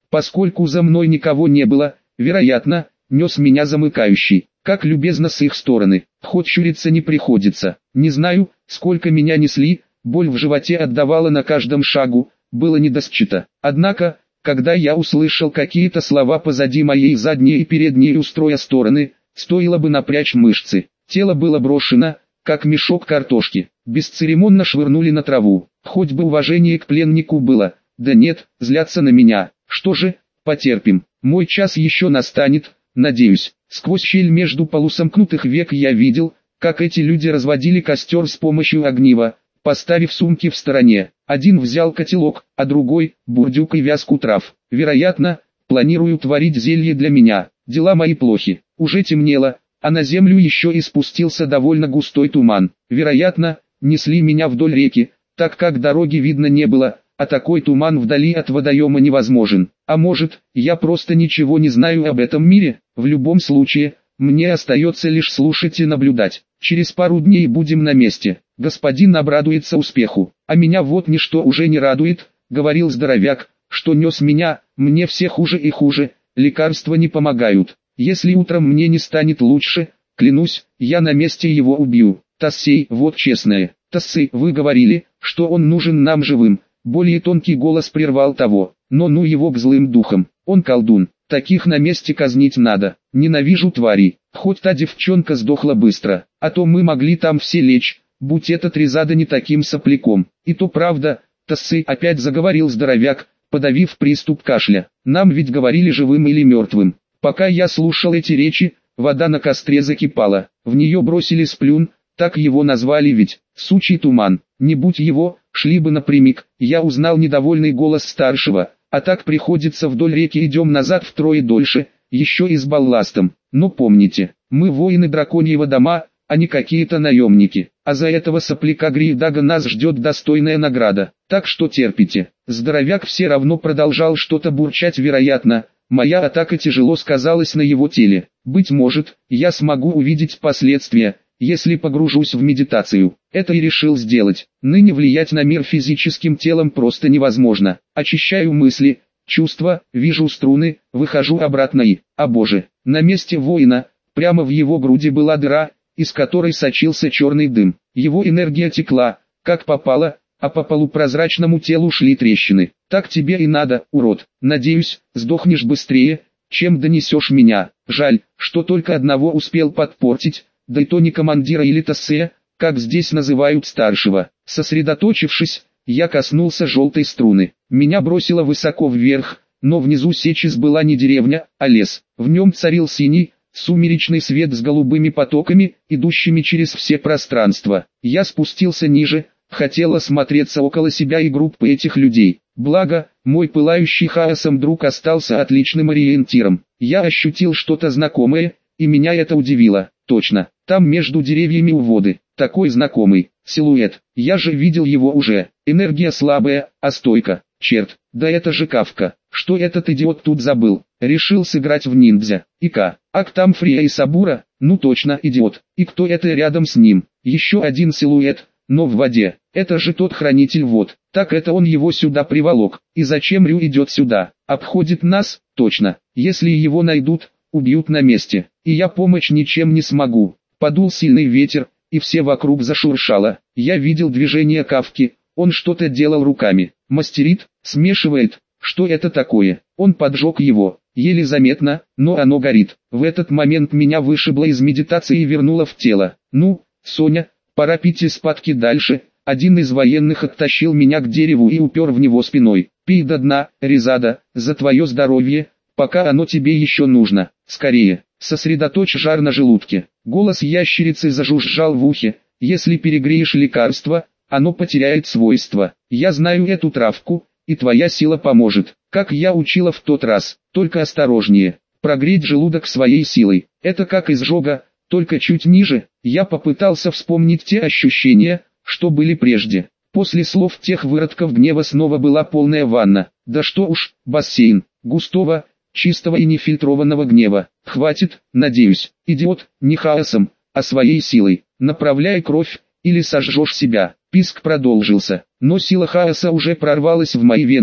Поскольку за мной никого не было, вероятно, нес меня замыкающий. Как любезно с их стороны, хоть щуриться не приходится. Не знаю, сколько меня несли, боль в животе отдавала на каждом шагу, было не до счета. Однако, когда я услышал какие-то слова позади моей задние и передние устроя стороны, стоило бы напрячь мышцы. Тело было брошено, как мешок картошки, бесцеремонно швырнули на траву. Хоть бы уважение к пленнику было, да нет, злятся на меня. Что же, потерпим, мой час еще настанет, надеюсь. Сквозь щель между полусомкнутых век я видел, как эти люди разводили костер с помощью огнива, поставив сумки в стороне. Один взял котелок, а другой – бурдюк и вязку трав. Вероятно, планируют варить зелье для меня. Дела мои плохи. Уже темнело, а на землю еще и спустился довольно густой туман. Вероятно, несли меня вдоль реки, так как дороги видно не было, а такой туман вдали от водоема невозможен. А может, я просто ничего не знаю об этом мире? В любом случае, мне остается лишь слушать и наблюдать. Через пару дней будем на месте. Господин обрадуется успеху, а меня вот ничто уже не радует, говорил здоровяк, что нес меня, мне все хуже и хуже, лекарства не помогают. Если утром мне не станет лучше, клянусь, я на месте его убью. Тассей, вот честное. Тассей, вы говорили, что он нужен нам живым. Более тонкий голос прервал того, но ну его к злым духам, он колдун, таких на месте казнить надо, ненавижу тварей, хоть та девчонка сдохла быстро, а то мы могли там все лечь, будь этот Резада не таким сопляком, и то правда, Тассей опять заговорил здоровяк, подавив приступ кашля, нам ведь говорили живым или мертвым, пока я слушал эти речи, вода на костре закипала, в нее бросили сплюн, так его назвали ведь, сучий туман, не будь его, шли бы напрямик, я узнал недовольный голос старшего, а так приходится вдоль реки идем назад втрое дольше, еще и с балластом, но помните, мы воины драконьего дома, а не какие-то наемники, а за этого сопляка Гриедага нас ждет достойная награда, так что терпите. Здоровяк все равно продолжал что-то бурчать, вероятно, моя атака тяжело сказалась на его теле, быть может, я смогу увидеть последствия, если погружусь в медитацию. Это и решил сделать. Ныне влиять на мир физическим телом просто невозможно. Очищаю мысли, чувства, вижу струны, выхожу обратно и, о боже, на месте воина, прямо в его груди была дыра, из которой сочился черный дым. Его энергия текла, как попало, а по полупрозрачному телу шли трещины. Так тебе и надо, урод. Надеюсь, сдохнешь быстрее, чем донесешь меня. Жаль, что только одного успел подпортить, да и то не командира или Тассея, как здесь называют старшего. Сосредоточившись, я коснулся желтой струны. Меня бросило высоко вверх, но внизу сейчас была не деревня, а лес. В нем царил синий, сумеречный свет с голубыми потоками, идущими через все пространства. Я спустился ниже, хотел осмотреться около себя и группы этих людей. Благо, мой пылающий хаосом друг остался отличным ориентиром. Я ощутил что-то знакомое, и меня это удивило. Точно, там между деревьями у воды, такой знакомый силуэт. Я же видел его уже. Энергия слабая, а стойка. Черт, да это же Кафка. Что этот идиот тут забыл? Решил сыграть в ниндзя. Ика, ак там Фрия и Сабура, ну точно идиот. И кто это рядом с ним? Еще один силуэт, но в воде. Это же тот хранитель вод. Так это он его сюда приволок. И зачем Рю идет сюда? Обходит нас? Точно. Если его найдут, убьют на месте. И я помочь ничем не смогу. Подул сильный ветер, и все вокруг зашуршало. Я видел движение Кафки, он что-то делал руками. Мастерит, смешивает. Что это такое? Он поджег его. Еле заметно, но оно горит. В этот момент меня вышибло из медитации и вернуло в тело. Ну, Соня, пора пить из спадки дальше. Один из военных оттащил меня к дереву и упер в него спиной. Пей до дна, Резада, за твое здоровье, пока оно тебе еще нужно. Скорее, сосредоточь жар на желудке. Голос ящерицы зажужжал в ухе. Если перегреешь лекарство, оно потеряет свойства. Я знаю эту травку, и твоя сила поможет. Как я учила в тот раз, только осторожнее. Прогреть желудок своей силой. Это как изжога, только чуть ниже. Я попытался вспомнить те ощущения, что были прежде. После слов тех выродков гнева снова была полная ванна. Да что уж, бассейн, густого, чистого и нефильтрованного гнева. Хватит, надеюсь, идиот, не хаосом, а своей силой. Направляй кровь, или сожжешь себя. Писк продолжился, но сила хаоса уже прорвалась в мои вены,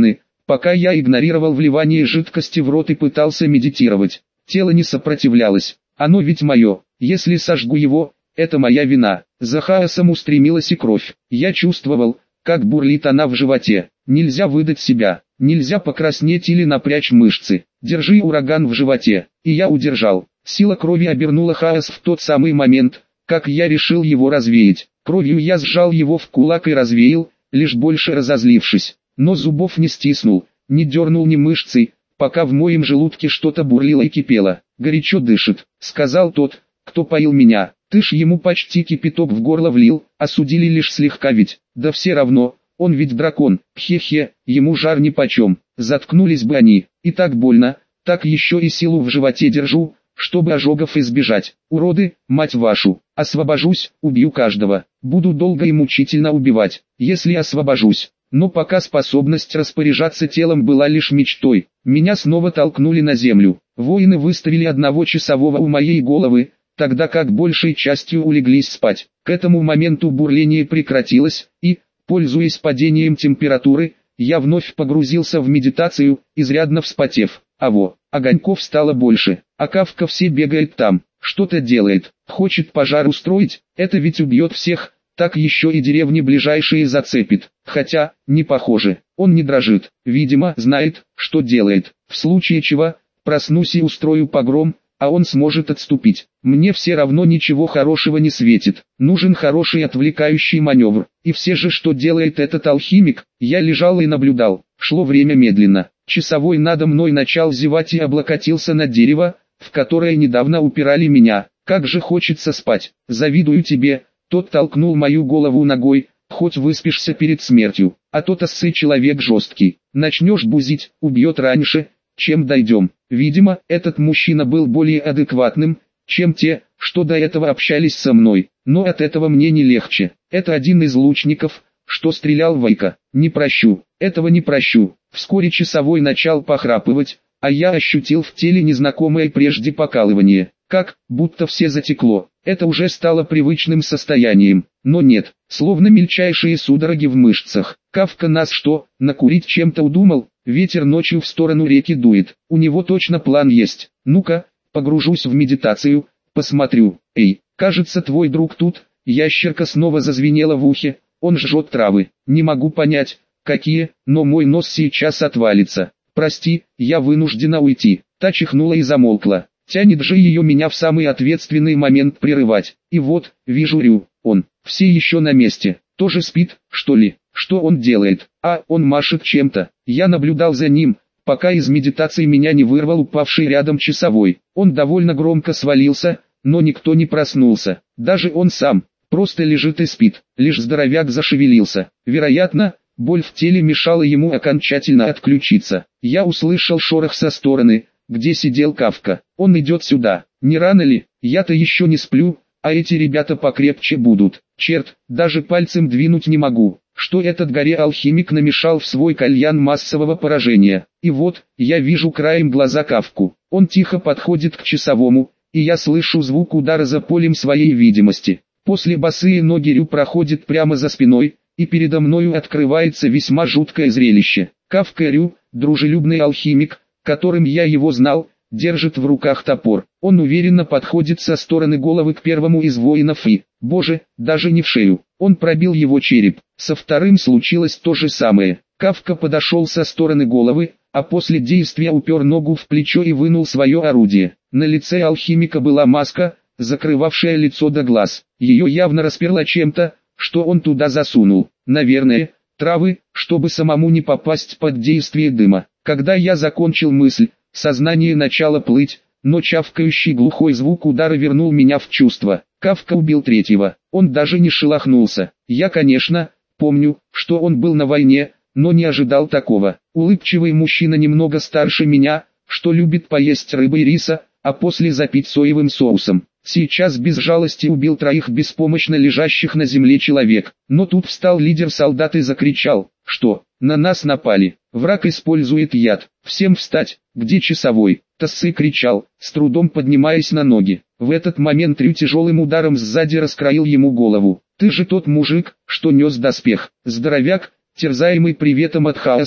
пока я игнорировал вливание жидкости в рот и пытался медитировать. Тело не сопротивлялось, оно ведь мое, если сожгу его, это моя вина. За хаосом устремилась и кровь. Я чувствовал, как бурлит она в животе. Нельзя выдать себя, нельзя покраснеть или напрячь мышцы. Держи ураган в животе. И я удержал. Сила крови обернула хаос в тот самый момент, как я решил его развеять. Кровью я сжал его в кулак и развеял, лишь больше разозлившись. Но зубов не стиснул, не дернул ни мышцей, пока в моем желудке что-то бурлило и кипело. «Горячо дышит», — сказал тот, кто поил меня. «Ты ж ему почти кипяток в горло влил, осудили лишь слегка ведь». «Да все равно, он ведь дракон, хе-хе, ему жар нипочем». Заткнулись бы они. И так больно, так еще и силу в животе держу, чтобы ожогов избежать. Уроды, мать вашу. Освобожусь, убью каждого. Буду долго и мучительно убивать, если освобожусь. Но пока способность распоряжаться телом была лишь мечтой, меня снова толкнули на землю. Воины выставили одного часового у моей головы, тогда как большей частью улеглись спать. К этому моменту бурление прекратилось, и, пользуясь падением температуры, я вновь погрузился в медитацию, изрядно вспотев. Огоньков стало больше, а Кавка все бегает там, что-то делает, хочет пожар устроить, это ведь убьет всех, так еще и деревни ближайшие зацепит. Хотя, не похоже, он не дрожит, видимо, знает, что делает. В случае чего, проснусь и устрою погром, а он сможет отступить. Мне все равно ничего хорошего не светит. Нужен хороший отвлекающий маневр. И все же, что делает этот алхимик? Я лежал и наблюдал. Шло время медленно. Часовой надо мной начал зевать и облокотился на дерево, в которое недавно упирали меня. Как же хочется спать. Завидую тебе. Тот толкнул мою голову ногой. Хоть выспишься перед смертью. А то тоссы человек жесткий. Начнешь бузить, убьет раньше, чем дойдем. Видимо, этот мужчина был более адекватным, чем те, что до этого общались со мной. Но от этого мне не легче. Это один из лучников, что стрелял в Айка. Не прощу, этого не прощу. Вскоре часовой начал похрапывать, а я ощутил в теле незнакомое прежде покалывание. Как, будто все затекло. Это уже стало привычным состоянием. Но нет, словно мельчайшие судороги в мышцах. Кавка нас что, накурить чем-то удумал? Ветер ночью в сторону реки дует. У него точно план есть. Ну-ка, погружусь в медитацию, посмотрю. Эй, кажется, твой друг тут. Ящерка снова зазвенела в ухе. Он жжет травы. Не могу понять, какие, но мой нос сейчас отвалится. Прости, я вынуждена уйти. Та чихнула и замолкла. Тянет же ее меня в самый ответственный момент прерывать. И вот, вижу Рю, он, все еще на месте. Тоже спит, что ли? Что он делает? Он машет чем-то. Я наблюдал за ним, пока из медитации меня не вырвал упавший рядом часовой. Он довольно громко свалился, но никто не проснулся. Даже он сам, просто лежит и спит. Лишь здоровяк зашевелился. Вероятно, боль в теле мешала ему окончательно отключиться. Я услышал шорох со стороны, где сидел Кавка. Он идет сюда. Не рано ли? Я-то еще не сплю, а эти ребята покрепче будут. Черт, даже пальцем двинуть не могу. Что этот горе-алхимик намешал в свой кальян массового поражения. И вот, я вижу краем глаза Кавку. Он тихо подходит к часовому, и я слышу звук удара за полем своей видимости. После босые ноги Рю проходит прямо за спиной, и передо мною открывается весьма жуткое зрелище. Кавка Рю, дружелюбный алхимик, которым я его знал, держит в руках топор. Он уверенно подходит со стороны головы к первому из воинов и, боже, даже не в шею. Он пробил его череп. Со вторым случилось то же самое. Кавка подошел со стороны головы, а после действия упер ногу в плечо и вынул свое орудие. На лице алхимика была маска, закрывавшая лицо до глаз. Ее явно расперло чем-то, что он туда засунул. Наверное, травы, чтобы самому не попасть под действие дыма. Когда я закончил мысль, сознание начало плыть, но чавкающий глухой звук удара вернул меня в чувство. Кавка убил третьего, он даже не шелохнулся. Я, конечно, помню, что он был на войне, но не ожидал такого. Улыбчивый мужчина немного старше меня, что любит поесть рыбы и риса, а после запить соевым соусом. Сейчас без жалости убил троих беспомощно лежащих на земле человек. Но тут встал лидер солдат и закричал, что на нас напали. Враг использует яд. Всем встать, где часовой? Тассы кричал, с трудом поднимаясь на ноги. В этот момент Рю тяжелым ударом сзади раскроил ему голову. Ты же тот мужик, что нес доспех. Здоровяк, терзаемый приветом от хаоса,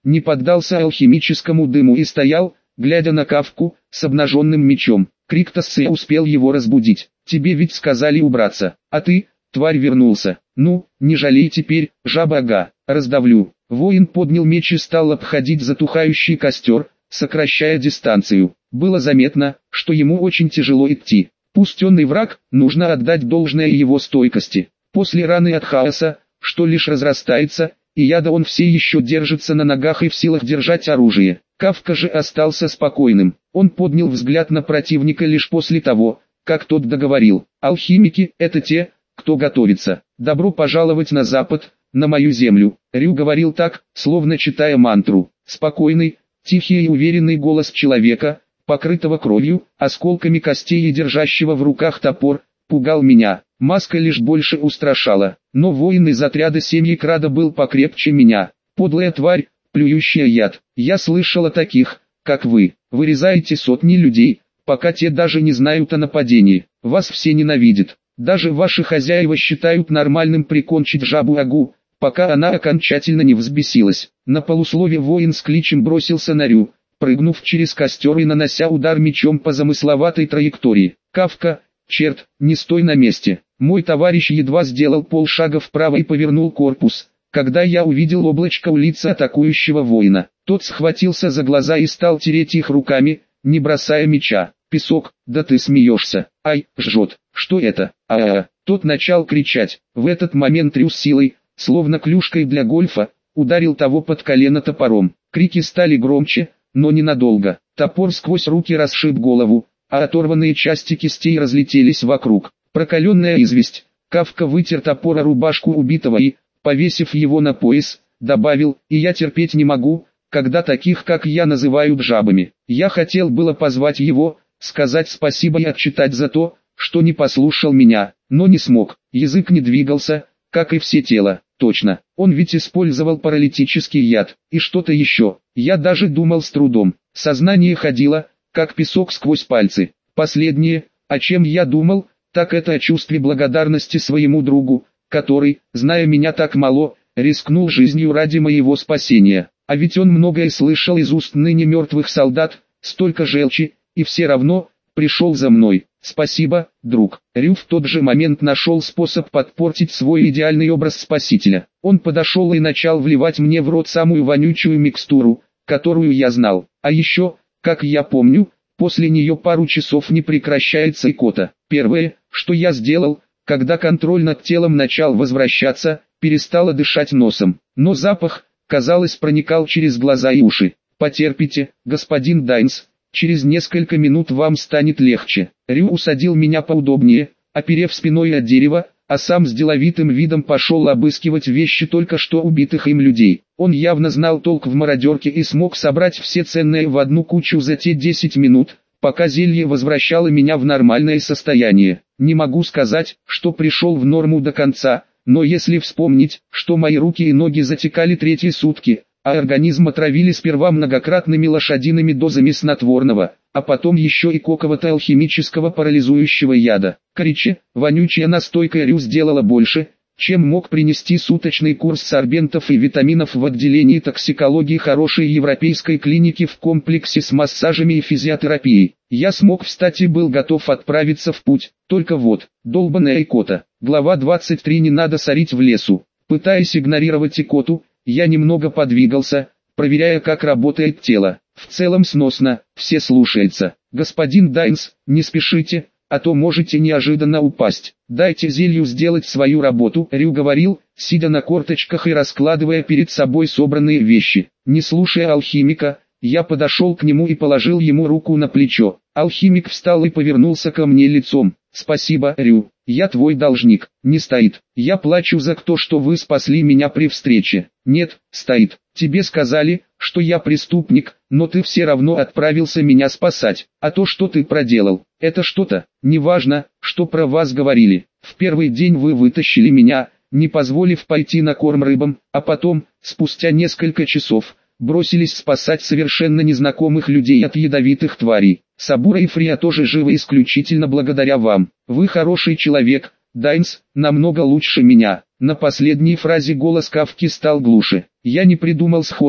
не поддался алхимическому дыму и стоял, глядя на Кафку, с обнаженным мечом. Крик Тассы успел его разбудить. «Тебе ведь сказали убраться, а ты, тварь, вернулся. Ну, не жалей теперь, жаба, ага, раздавлю». Воин поднял меч и стал обходить затухающий костер, сокращая дистанцию. Было заметно, что ему очень тяжело идти. Пустенный враг, нужно отдать должное его стойкости. После раны от хаоса, что лишь разрастается, и яда, он все еще держится на ногах и в силах держать оружие. Кафка же остался спокойным. Он поднял взгляд на противника лишь после того, как тот договорил: «Алхимики – это те, кто готовится. Добро пожаловать на запад, на мою землю». Рю говорил так, словно читая мантру. Спокойный, тихий и уверенный голос человека, покрытого кровью, осколками костей и держащего в руках топор, пугал меня. Маска лишь больше устрашала, но воин из отряда семьи Крада был покрепче меня. Подлая тварь, плюющая яд. Я слышал о таких, как вы. Вырезаете сотни людей, пока те даже не знают о нападении. Вас все ненавидят. Даже ваши хозяева считают нормальным прикончить жабу-агу, пока она окончательно не взбесилась. На полуслове воин с кличем бросился на Рю, прыгнув через костер и нанося удар мечом по замысловатой траектории. «Кафка, черт, не стой на месте!» Мой товарищ едва сделал полшага вправо и повернул корпус, когда я увидел облачко у лица атакующего воина. Тот схватился за глаза и стал тереть их руками, не бросая меча. «Песок, да ты смеешься! Ай, жжет! Что это? А-а-а!» Тот начал кричать. В этот момент Рю с силой, словно клюшкой для гольфа, ударил того под колено топором. Крики стали громче, но ненадолго. Топор сквозь руки расшиб голову, а оторванные части кистей разлетелись вокруг. Прокаленная известь. Кафка вытер топор о рубашку убитого и, повесив его на пояс, добавил: «И я терпеть не могу, когда таких как я называют жабами». Я хотел было позвать его, сказать спасибо и отчитать за то, что не послушал меня, но не смог. Язык не двигался, как и все тело. Точно, он ведь использовал паралитический яд, и что-то еще. Я даже думал с трудом. Сознание ходило, как песок сквозь пальцы. Последнее, о чем я думал, так это о чувстве благодарности своему другу, который, зная меня так мало, рискнул жизнью ради моего спасения. А ведь он многое слышал из уст ныне мертвых солдат, столько желчи, и все равно пришел за мной. Спасибо, друг. Рю в тот же момент нашел способ подпортить свой идеальный образ спасителя. Он подошел и начал вливать мне в рот самую вонючую микстуру, которую я знал. А еще, как я помню, после нее пару часов не прекращается икота. Первое, что я сделал, когда контроль над телом начал возвращаться, перестала дышать носом. Но запах, казалось, проникал через глаза и уши. «Потерпите, господин Дайнс, через несколько минут вам станет легче». Рю усадил меня поудобнее, оперев спиной от дерева, а сам с деловитым видом пошел обыскивать вещи только что убитых им людей. Он явно знал толк в мародерке и смог собрать все ценное в одну кучу за те 10 минут, пока зелье возвращало меня в нормальное состояние. Не могу сказать, что пришел в норму до конца, но если вспомнить, что мои руки и ноги затекали третьи сутки, а организм отравили сперва многократными лошадиными дозами снотворного, а потом еще и какого-то алхимического парализующего яда. Короче, вонючая настойка Рю сделала больше, чем мог принести суточный курс сорбентов и витаминов в отделении токсикологии хорошей европейской клиники в комплексе с массажами и физиотерапией. Я смог встать и был готов отправиться в путь, только вот, долбаная икота. Глава 23. Не надо сорить в лесу. Пытаясь игнорировать икоту, я немного подвигался, проверяя, как работает тело. В целом сносно, все слушается. «Господин Дайнс, не спешите, а то можете неожиданно упасть. Дайте зелью сделать свою работу», — Рю говорил, сидя на корточках и раскладывая перед собой собранные вещи. Не слушая алхимика, я подошел к нему и положил ему руку на плечо. Алхимик встал и повернулся ко мне лицом. «Спасибо, Рю, я твой должник». «Не стоит. Я плачу за то, что вы спасли меня при встрече». «Нет, стоит. Тебе сказали, что я преступник, но ты все равно отправился меня спасать. А то, что ты проделал, это что-то. Неважно, что про вас говорили. В первый день вы вытащили меня, не позволив пойти на корм рыбам, а потом, спустя несколько часов, бросились спасать совершенно незнакомых людей от ядовитых тварей. Сабура и Фрия тоже живы исключительно благодаря вам. Вы хороший человек, Дайнс, намного лучше меня». На последней фразе голос Кафки стал глуше. Я не придумал сходу,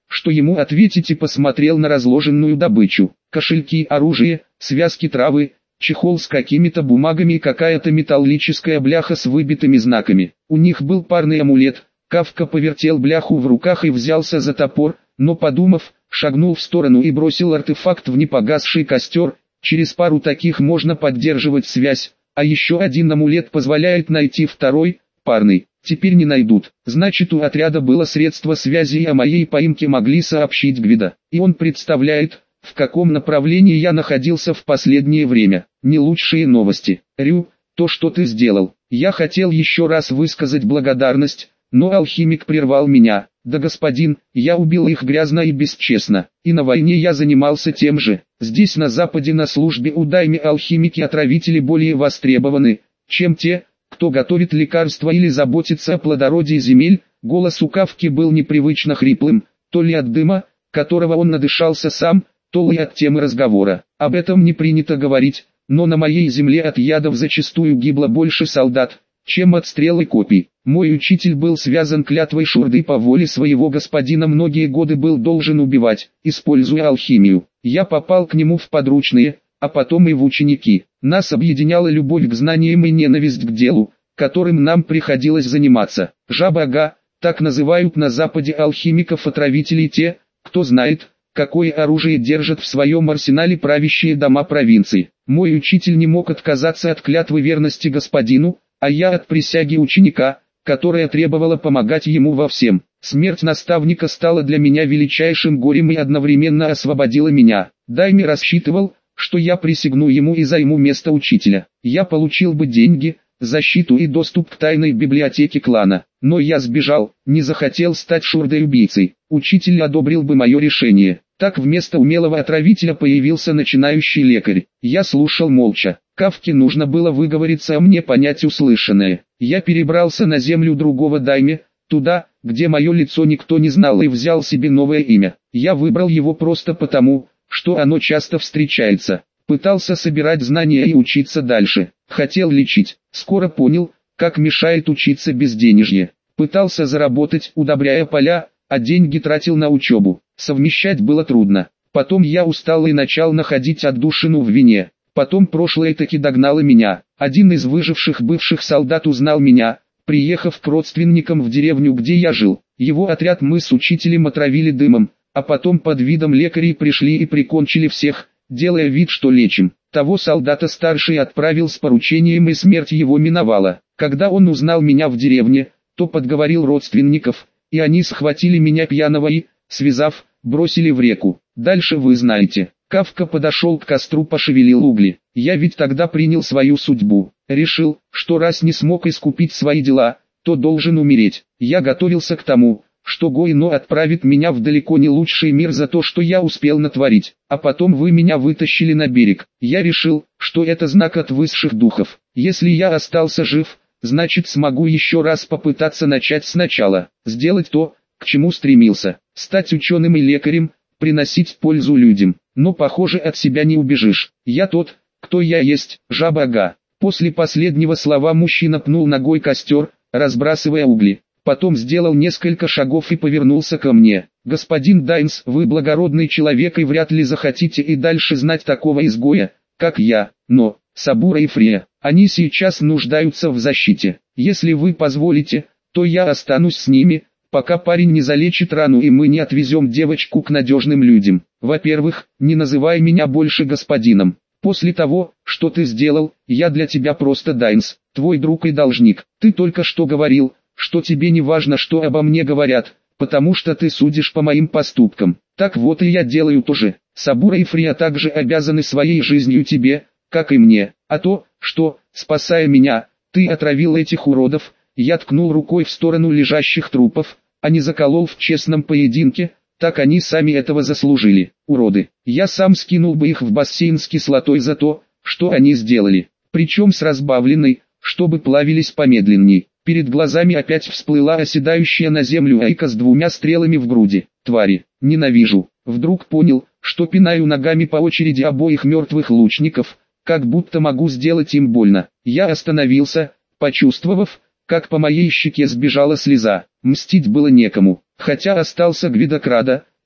что ему ответить, и посмотрел на разложенную добычу. Кошельки, оружие, связки травы, чехол с какими-то бумагами и какая-то металлическая бляха с выбитыми знаками. У них был парный амулет. Кафка повертел бляху в руках и взялся за топор, но подумав, шагнул в сторону и бросил артефакт в непогасший костер. Через пару таких можно поддерживать связь, а еще один амулет позволяет найти второй, парный. Теперь не найдут. Значит, у отряда было средство связи, и о моей поимке могли сообщить Гвида. И он представляет, в каком направлении я находился в последнее время. Не лучшие новости. Рю, то, что ты сделал. Я хотел еще раз высказать благодарность, но алхимик прервал меня. Да, господин, я убил их грязно и бесчестно. И на войне я занимался тем же. Здесь на западе на службе у дайми алхимики-отравители более востребованы, чем те, кто готовит лекарства или заботится о плодородии земель. Голос у Кафки был непривычно хриплым, то ли от дыма, которого он надышался сам, то ли от темы разговора. Об этом не принято говорить, но на моей земле от ядов зачастую гибло больше солдат, чем от стрел и копий. Мой учитель был связан клятвой Шурды, по воле своего господина многие годы был должен убивать, используя алхимию. Я попал к нему в подручные, а потом и в ученики. Нас объединяла любовь к знаниям и ненависть к делу, которым нам приходилось заниматься. Жаба-ага, так называют на западе алхимиков-отравителей те, кто знает, какое оружие держат в своем арсенале правящие дома провинции. Мой учитель не мог отказаться от клятвы верности господину, а я от присяги ученика, которая требовала помогать ему во всем. Смерть наставника стала для меня величайшим горем и одновременно освободила меня. Дайми рассчитывал, что я присягну ему и займу место учителя. Я получил бы деньги, защиту и доступ к тайной библиотеке клана. Но я сбежал, не захотел стать Шурдой-убийцей. Учитель одобрил бы мое решение. Так вместо умелого отравителя появился начинающий лекарь. Я слушал молча. Кафке нужно было выговориться, а мне понять услышанное. Я перебрался на землю другого дайме, туда, где мое лицо никто не знал, и взял себе новое имя. Я выбрал его просто потому, что оно часто встречается. Пытался собирать знания и учиться дальше. Хотел лечить. Скоро понял, как мешает учиться безденежье. Пытался заработать, удобряя поля, а деньги тратил на учебу. Совмещать было трудно. Потом я устал и начал находить отдушину в вине. Потом прошлое таки догнало меня. Один из выживших бывших солдат узнал меня, приехав к родственникам в деревню, где я жил. Его отряд мы с учителем отравили дымом, а потом под видом лекарей пришли и прикончили всех, делая вид, что лечим. Того солдата старший отправил с поручением, и смерть его миновала. Когда он узнал меня в деревне, то подговорил родственников, и они схватили меня пьяного и, связав, бросили в реку. Дальше вы знаете. Кафка подошел к костру, пошевелил угли. Я ведь тогда принял свою судьбу. Решил, что раз не смог искупить свои дела, то должен умереть. Я готовился к тому, что Гойно отправит меня в далеко не лучший мир за то, что я успел натворить. А потом вы меня вытащили на берег. Я решил, что это знак от высших духов. Если я остался жив, значит смогу еще раз попытаться начать сначала. Сделать то, к чему стремился. Стать ученым и лекарем, приносить пользу людям. Но похоже, от себя не убежишь. Я тот, кто я есть, Жаба-ага. После последнего слова мужчина пнул ногой костер, разбрасывая угли. Потом сделал несколько шагов и повернулся ко мне. Господин Дайнс, вы благородный человек и вряд ли захотите и дальше знать такого изгоя, как я. Но, Сабура и Фрея, они сейчас нуждаются в защите. Если вы позволите, то я останусь с ними, пока парень не залечит рану и мы не отвезем девочку к надежным людям. Во-первых, не называй меня больше господином. После того, что ты сделал, я для тебя просто Дайнс, твой друг и должник. Ты только что говорил, что тебе не важно, что обо мне говорят, потому что ты судишь по моим поступкам. Так вот и я делаю то же. Сабура и Фрея также обязаны своей жизнью тебе, как и мне. А то, что, спасая меня, ты отравил этих уродов, я ткнул рукой в сторону лежащих трупов, а не заколол в честном поединке, так они сами этого заслужили, уроды. Я сам скинул бы их в бассейн с кислотой за то, что они сделали. Причем с разбавленной, чтобы плавились помедленней. Перед глазами опять всплыла оседающая на землю Айка с 2 стрелами в груди. Твари, ненавижу. Вдруг понял, что пинаю ногами по очереди обоих мертвых лучников, как будто могу сделать им больно. Я остановился, почувствовав, как по моей щеке сбежала слеза. Мстить было некому, хотя остался Гвидокрада,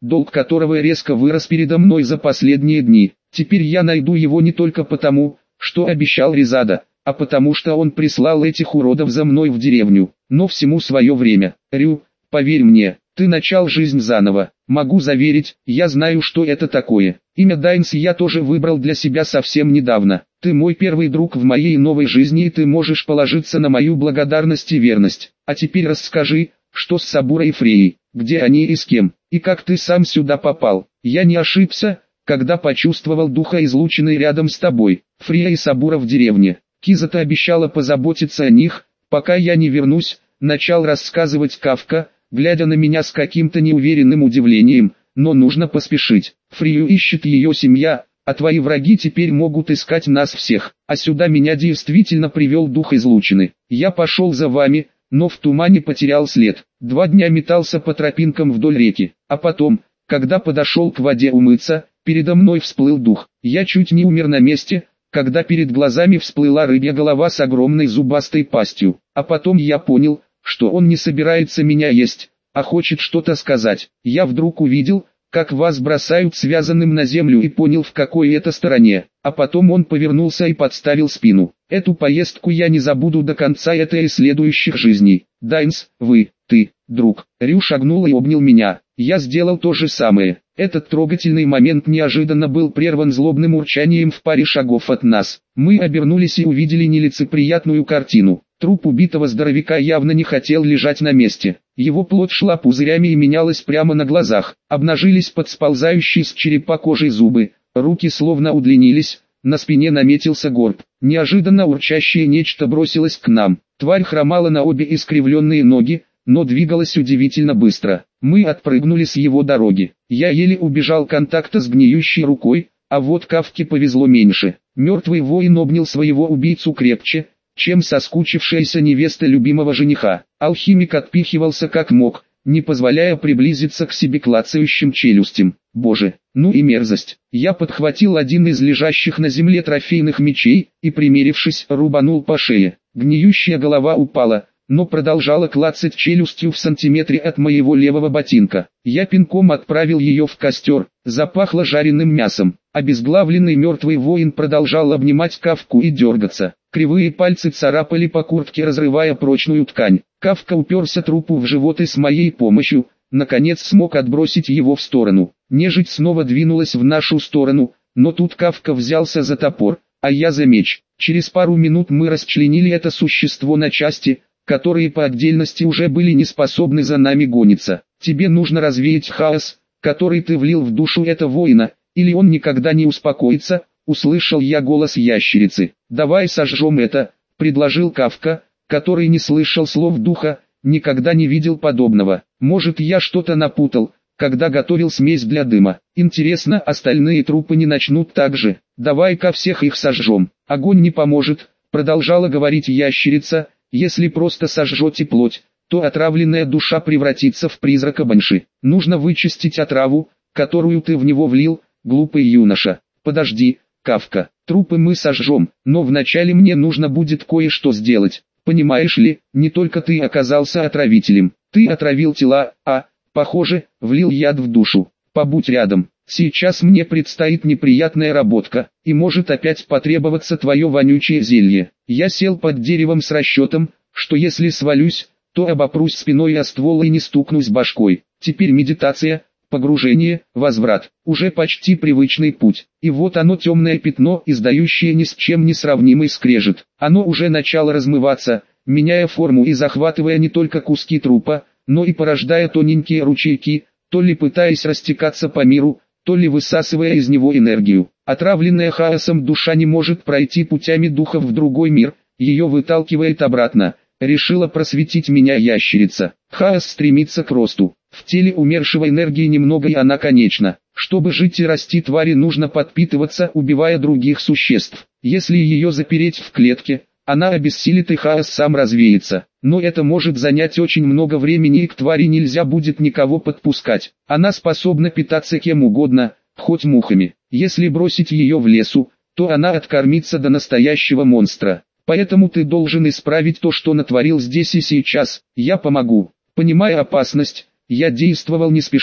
долг которого резко вырос передо мной за последние дни. Теперь я найду его не только потому, что обещал Резада, а потому что он прислал этих уродов за мной в деревню. Но всему свое время. Рю, поверь мне, ты начал жизнь заново. Могу заверить, я знаю, что это такое. Имя Дайнс я тоже выбрал для себя совсем недавно. Ты мой первый друг в моей новой жизни, и ты можешь положиться на мою благодарность и верность. А теперь расскажи, что с Сабурой и Фреей, где они и с кем, и как ты сам сюда попал. Я не ошибся, когда почувствовал духа излученный рядом с тобой. Фрея и Сабура в деревне. Кизата обещала позаботиться о них, пока я не вернусь, начал рассказывать Кафка, глядя на меня с каким-то неуверенным удивлением, но нужно поспешить. Фрию ищет ее семья, а твои враги теперь могут искать нас всех. А сюда меня действительно привел дух излученный. Я пошел за вами, но в тумане потерял след. 2 дня метался по тропинкам вдоль реки, а потом, когда подошел к воде умыться, передо мной всплыл дух. Я чуть не умер на месте, когда перед глазами всплыла рыбья голова с огромной зубастой пастью. А потом я понял, что он не собирается меня есть, а хочет что-то сказать. Я вдруг увидел, как вас бросают связанным на землю, и понял, в какой это стороне. А потом он повернулся и подставил спину. Эту поездку я не забуду до конца этой и следующих жизней. Дайнс, ты, друг. Рю шагнул и обнял меня. Я сделал то же самое. Этот трогательный момент неожиданно был прерван злобным урчанием в паре шагов от нас. Мы обернулись и увидели нелицеприятную картину. Труп убитого здоровяка явно не хотел лежать на месте. Его плоть шла пузырями и менялась прямо на глазах. Обнажились под сползающей с черепа кожей зубы. Руки словно удлинились, на спине наметился горб. Неожиданно урчащее нечто бросилось к нам. Тварь хромала на обе искривленные ноги, но двигалась удивительно быстро. Мы отпрыгнули с его дороги. Я еле убежал контакта с гниющей рукой, а вот Кафке повезло меньше. Мертвый воин обнял своего убийцу крепче, чем соскучившаяся невеста любимого жениха. Алхимик отпихивался как мог, не позволяя приблизиться к себе клацающим челюстям. Боже, ну и мерзость. Я подхватил один из лежащих на земле трофейных мечей и, примерившись, рубанул по шее. Гниющая голова упала, но продолжала клацать челюстью в сантиметре от моего левого ботинка. Я пинком отправил ее в костер, запахло жареным мясом. Обезглавленный мертвый воин продолжал обнимать Кафку и дергаться. Кривые пальцы царапали по куртке, разрывая прочную ткань. Кафка уперся трупу в живот и с моей помощью, наконец смог отбросить его в сторону. Нежить снова двинулась в нашу сторону, но тут Кафка взялся за топор, а я за меч. Через пару минут мы расчленили это существо на части, которые по отдельности уже были не способны за нами гониться. Тебе нужно развеять хаос, который ты влил в душу этого воина, или он никогда не успокоится. Услышал я голос ящерицы. «Давай сожжем это», — предложил Кафка, который не слышал слов духа, никогда не видел подобного. Может, я что-то напутал, когда готовил смесь для дыма. Интересно, остальные трупы не начнут так же? Давай-ка всех их сожжем. Огонь не поможет, продолжала говорить ящерица. Если просто сожжете плоть, то отравленная душа превратится в призрака банши. Нужно вычистить отраву, которую ты в него влил, глупый юноша. Подожди, Кафка, трупы мы сожжем, но вначале мне нужно будет кое-что сделать. Понимаешь ли, не только ты оказался отравителем. Ты отравил тела, похоже, влил яд в душу. Побудь рядом. Сейчас мне предстоит неприятная работка, и может опять потребоваться твое вонючее зелье. Я сел под деревом с расчетом, что если свалюсь, то обопрусь спиной о ствол и не стукнусь башкой. Теперь медитация, погружение, возврат. Уже почти привычный путь. И вот оно, темное пятно, издающее ни с чем не сравнимый скрежет. Оно уже начало размываться, меняя форму и захватывая не только куски трупа, но и порождая тоненькие ручейки, то ли пытаясь растекаться по миру, то ли высасывая из него энергию. Отравленная хаосом душа не может пройти путями духов в другой мир, ее выталкивает обратно. Решила просветить меня ящерица. Хаос стремится к росту. В теле умершего энергии немного, и она конечна. Чтобы жить и расти твари, нужно подпитываться, убивая других существ. Если ее запереть в клетке, она обессилит и хаос сам развеется. Но это может занять очень много времени, и к твари нельзя будет никого подпускать. Она способна питаться кем угодно, хоть мухами. Если бросить ее в лесу, то она откормится до настоящего монстра. Поэтому ты должен исправить то, что натворил здесь и сейчас. Я помогу. Понимая опасность, я действовал не спеша.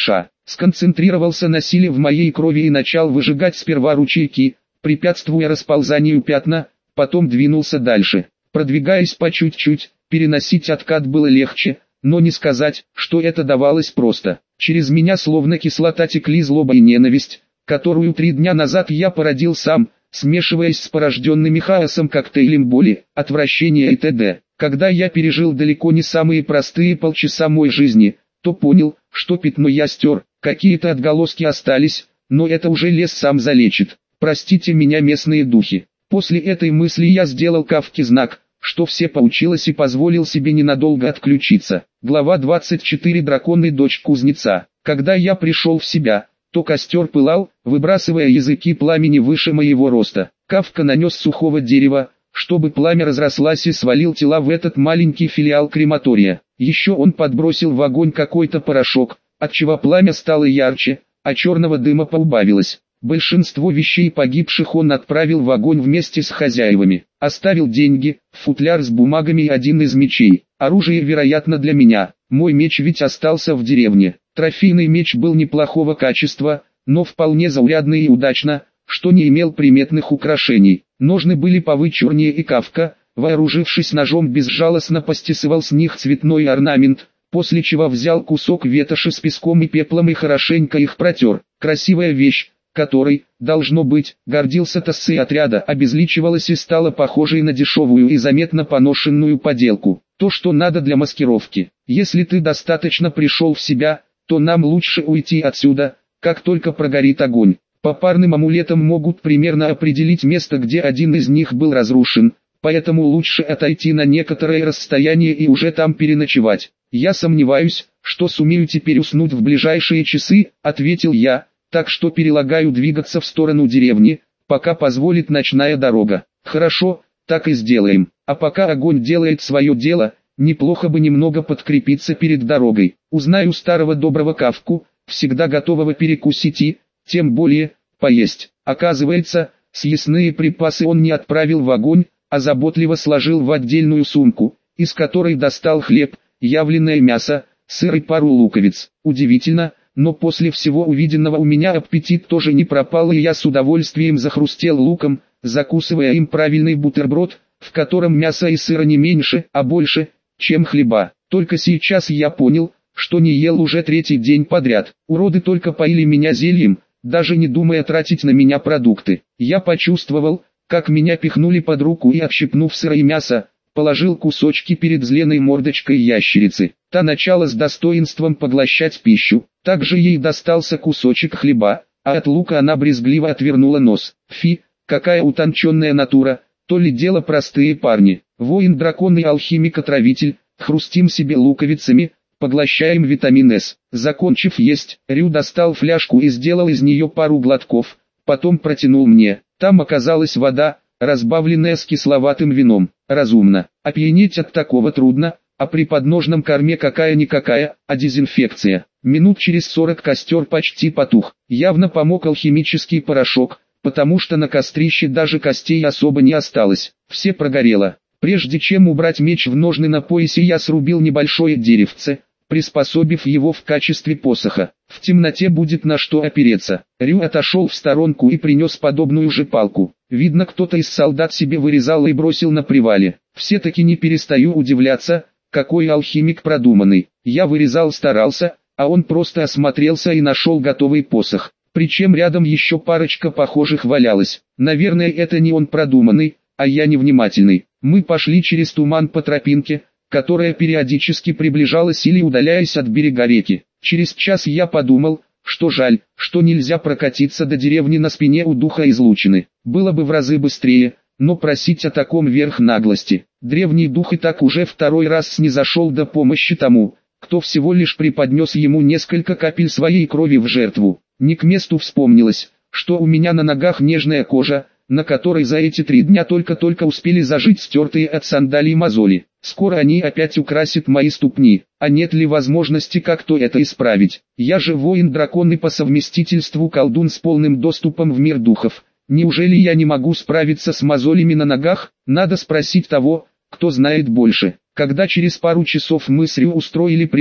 сконцентрировался на силе в моей крови и начал выжигать сперва ручейки, препятствуя расползанию пятна, потом двинулся дальше. Продвигаясь по чуть-чуть, переносить откат было легче, но не сказать, что это давалось просто. Через меня словно кислота текли злоба и ненависть, которую 3 дня назад я породил сам, смешиваясь с порожденными хаосом коктейлем боли, отвращения и т.д. Когда я пережил далеко не самые простые полчаса моей жизни, то понял, что пятно я стер, какие-то отголоски остались, но это уже лес сам залечит. Простите меня, местные духи. После этой мысли я сделал Кафке знак, что все поучилось, и позволил себе ненадолго отключиться. Глава 24. Дракон и дочь кузнеца. Когда я пришел в себя, то костер пылал, выбрасывая языки пламени выше моего роста. Кафка нанес сухого дерева, чтобы пламя разрослось, и свалил тела в этот маленький филиал крематория. Еще он подбросил в огонь какой-то порошок, отчего пламя стало ярче, а черного дыма поубавилось. Большинство вещей погибших он отправил в огонь вместе с хозяевами. Оставил деньги, футляр с бумагами и один из мечей. Оружие, вероятно, для меня. Мой меч ведь остался в деревне. Трофейный меч был неплохого качества, но вполне заурядный и удачно, что не имел приметных украшений. Ножны были повычурнее, и Кафка, вооружившись ножом, безжалостно постесывал с них цветной орнамент, после чего взял кусок ветоши с песком и пеплом и хорошенько их протер. Красивая вещь, которой, должно быть, гордился Тассей отряда, обезличивалась и стала похожей на дешевую и заметно поношенную поделку. То, что надо для маскировки. Если ты достаточно пришел в себя, то нам лучше уйти отсюда, как только прогорит огонь. По парным амулетам могут примерно определить место, где один из них был разрушен, поэтому лучше отойти на некоторое расстояние и уже там переночевать. Я сомневаюсь, что сумею теперь уснуть в ближайшие часы, ответил я. Так что перелагаю двигаться в сторону деревни, пока позволит ночная дорога. Хорошо, так и сделаем. А пока огонь делает свое дело, неплохо бы немного подкрепиться перед дорогой. Узнаю старого доброго Кафку, всегда готового перекусить и, тем более, поесть. Оказывается, съестные припасы он не отправил в огонь, а заботливо сложил в отдельную сумку, из которой достал хлеб, явленное мясо, сыр и пару луковиц. Удивительно, но после всего увиденного у меня аппетит тоже не пропал, и я с удовольствием захрустел луком, закусывая им правильный бутерброд, в котором мяса и сыра не меньше, а больше, чем хлеба. Только сейчас я понял, что не ел уже 3-й день подряд. Уроды только поили меня зельем, даже не думая тратить на меня продукты. Я почувствовал, как меня пихнули под руку, и, отщипнув сыра и мяса, положил кусочки перед зеленой мордочкой ящерицы. Та начала с достоинством поглощать пищу. Также ей достался кусочек хлеба, а от лука она брезгливо отвернула нос. Фи, какая утонченная натура, то ли дело простые парни. Воин-дракон и алхимик-отравитель, хрустим себе луковицами, поглощаем витамин С. Закончив есть, Рю достал фляжку и сделал из нее пару глотков, потом протянул мне. Там оказалась вода, разбавленная с кисловатым вином. Разумно. Опьянеть от такого трудно, а при подножном корме какая-никакая, а дезинфекция. Минут через 40 костер почти потух. Явно помог алхимический порошок, потому что на кострище даже костей особо не осталось. Все прогорело. Прежде чем убрать меч в ножны на поясе, я срубил небольшое деревце, приспособив его в качестве посоха. В темноте будет на что опереться. Рю отошел в сторонку и принес подобную же палку. Видно, кто-то из солдат себе вырезал и бросил на привале. Все-таки не перестаю удивляться, какой алхимик продуманный. Я вырезал, старался, а он просто осмотрелся и нашел готовый посох. Причем рядом еще парочка похожих валялась. Наверное, это не он продуманный, а я невнимательный. Мы пошли через туман по тропинке, которая периодически приближалась или удаляясь от берега реки. Через час я подумал, что жаль, что нельзя прокатиться до деревни на спине у духа излучины. Было бы в разы быстрее, но просить о таком верх наглости. Древний дух и так уже 2-й раз снизошел до помощи тому, кто всего лишь преподнес ему несколько капель своей крови в жертву. Не к месту вспомнилось, что у меня на ногах нежная кожа, на которой за эти 3 дня только-только успели зажить стертые от сандалий мозоли. Скоро они опять украсят мои ступни, а нет ли возможности как-то это исправить? Я же воин-дракон и по совместительству колдун с полным доступом в мир духов. Неужели я не могу справиться с мозолями на ногах? Надо спросить того, кто знает больше. Когда через пару часов мы с Рю устроили привал,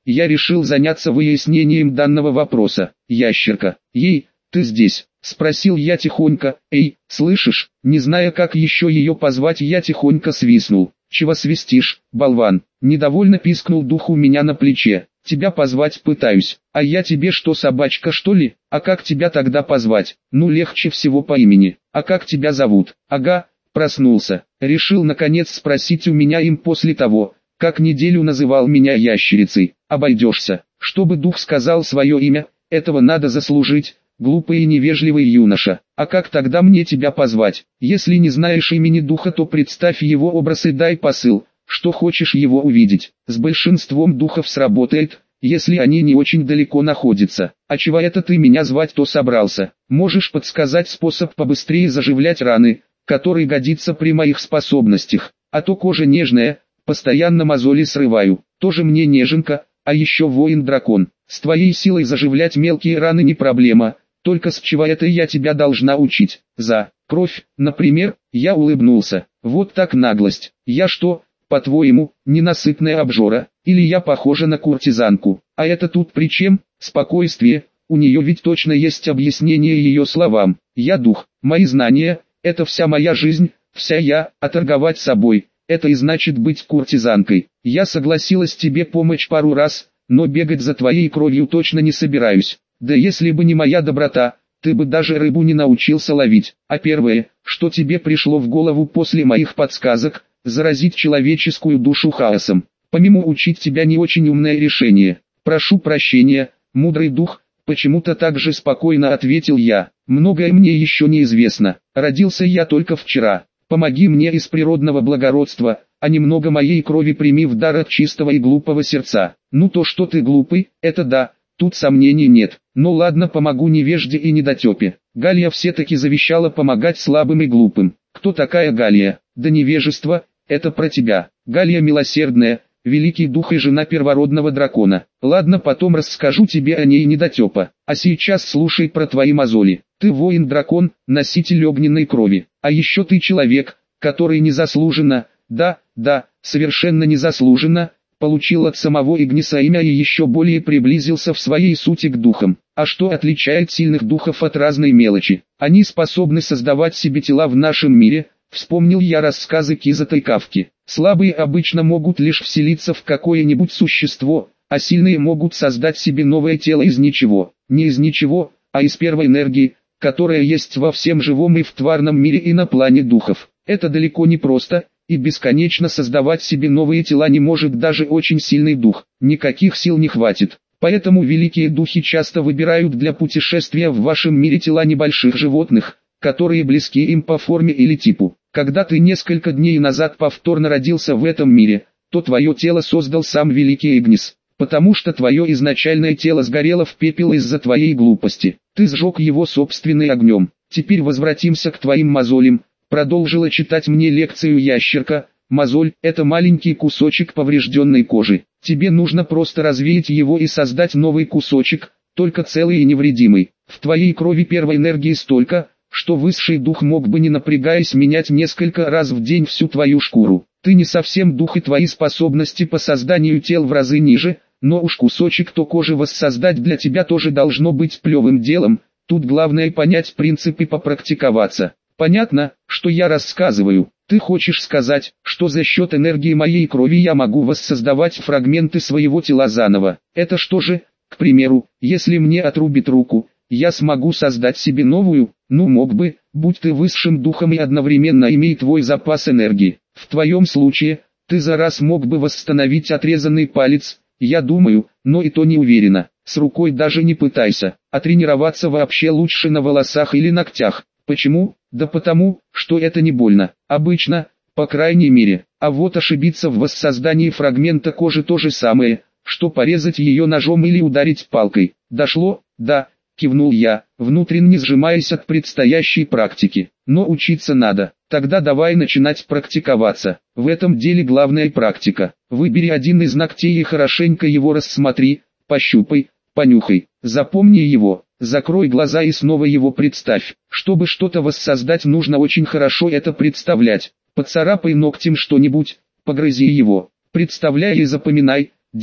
я решил заняться выяснением данного вопроса. Ящерка. Ей, ты здесь? Спросил я тихонько. Эй, слышишь? Не зная, как еще ее позвать, я тихонько свистнул. Чего свистишь, болван? Недовольно пискнул дух у меня на плече. Тебя позвать пытаюсь. А я тебе что, собачка что ли? А как тебя тогда позвать? Ну легче всего по имени. А как тебя зовут? Ага, проснулся. Решил наконец спросить у меня им после того, как неделю называл меня ящерицей. Обойдешься. Чтобы дух сказал свое имя, этого надо заслужить. Глупый и невежливый юноша. А как тогда мне тебя позвать? Если не знаешь имени духа, то представь его образ и дай посыл, что хочешь его увидеть. С большинством духов сработает, если они не очень далеко находятся. А чего это ты меня звать-то собрался? Можешь подсказать способ побыстрее заживлять раны, который годится при моих способностях. А то кожа нежная, постоянно мозоли срываю. Тоже мне неженка, а еще воин-дракон. С твоей силой заживлять мелкие раны не проблема. Только с чего это я тебя должна учить? За кровь, например. Я улыбнулся. Вот так наглость. Я что, по-твоему, ненасытная обжора? Или я похожа на куртизанку? А это тут при чем? Спокойствие. У нее ведь точно есть объяснение ее словам. Я дух. Мои знания – это вся моя жизнь, вся я, а торговать собой – это и значит быть куртизанкой. Я согласилась тебе помочь пару раз, но бегать за твоей кровью точно не собираюсь. Да если бы не моя доброта, ты бы даже рыбу не научился ловить. А первое, что тебе пришло в голову после моих подсказок, заразить человеческую душу хаосом. Помимо учить тебя не очень умное решение. Прошу прощения, мудрый дух, почему-то так же спокойно ответил я. Многое мне еще неизвестно. Родился я только вчера. Помоги мне из природного благородства, а немного моей крови прими в дар от чистого и глупого сердца. Ну то, что ты глупый, это да. Тут сомнений нет. Ну ладно, помогу невежде и недотепе. Галия все-таки завещала помогать слабым и глупым. Кто такая Галия? Да невежество, это про тебя. Галия милосердная, великий дух и жена первородного дракона. Ладно, потом расскажу тебе о ней, недотепа. А сейчас слушай про твои мозоли. Ты воин-дракон, носитель огненной крови. А еще ты человек, который незаслуженно, да, совершенно незаслуженно, получил от самого Игниса имя и еще более приблизился в своей сути к духам. А что отличает сильных духов от разной мелочи? Они способны создавать себе тела в нашем мире. Вспомнил я рассказы Кизата и Кафки. Слабые обычно могут лишь вселиться в какое-нибудь существо, а сильные могут создать себе новое тело из ничего. Не из ничего, а из первой энергии, которая есть во всем живом и в тварном мире и на плане духов. Это далеко не просто, и бесконечно создавать себе новые тела не может даже очень сильный дух. Никаких сил не хватит. Поэтому великие духи часто выбирают для путешествия в вашем мире тела небольших животных, которые близки им по форме или типу. Когда ты несколько дней назад повторно родился в этом мире, то твое тело создал сам великий Игнис, потому что твое изначальное тело сгорело в пепел из-за твоей глупости. Ты сжег его собственным огнем. Теперь возвратимся к твоим мозолям. Продолжила читать мне лекцию ящерка. Мозоль – это маленький кусочек поврежденной кожи. Тебе нужно просто развеять его и создать новый кусочек, только целый и невредимый. В твоей крови первой энергии столько, что высший дух мог бы не напрягаясь менять несколько раз в день всю твою шкуру. Ты не совсем дух, и твои способности по созданию тел в разы ниже, но уж кусочек то кожи воссоздать для тебя тоже должно быть плевым делом. Тут главное понять принцип и попрактиковаться. Понятно, что я рассказываю? Ты хочешь сказать, что за счет энергии моей крови я могу воссоздавать фрагменты своего тела заново? Это что же, к примеру, если мне отрубит руку, я смогу создать себе новую? Ну мог бы, будь ты высшим духом и одновременно имей твой запас энергии. В твоем случае, ты за раз мог бы восстановить отрезанный палец, я думаю, но и то не уверена. С рукой даже не пытайся, а тренироваться вообще лучше на волосах или ногтях. Почему? Да потому, что это не больно. Обычно, по крайней мере. А вот ошибиться в воссоздании фрагмента кожи то же самое, что порезать ее ножом или ударить палкой. Дошло? Да, кивнул я, внутренне сжимаясь от предстоящей практики. Но учиться надо. Тогда давай начинать практиковаться. В этом деле главная практика. Выбери один из ногтей и хорошенько его рассмотри, пощупай, понюхай. Запомни его. Закрой глаза и снова его представь. Чтобы что-то воссоздать, нужно очень хорошо это представлять. Поцарапай ногтем что-нибудь, погрызи его. Представляй и запоминай. Делал,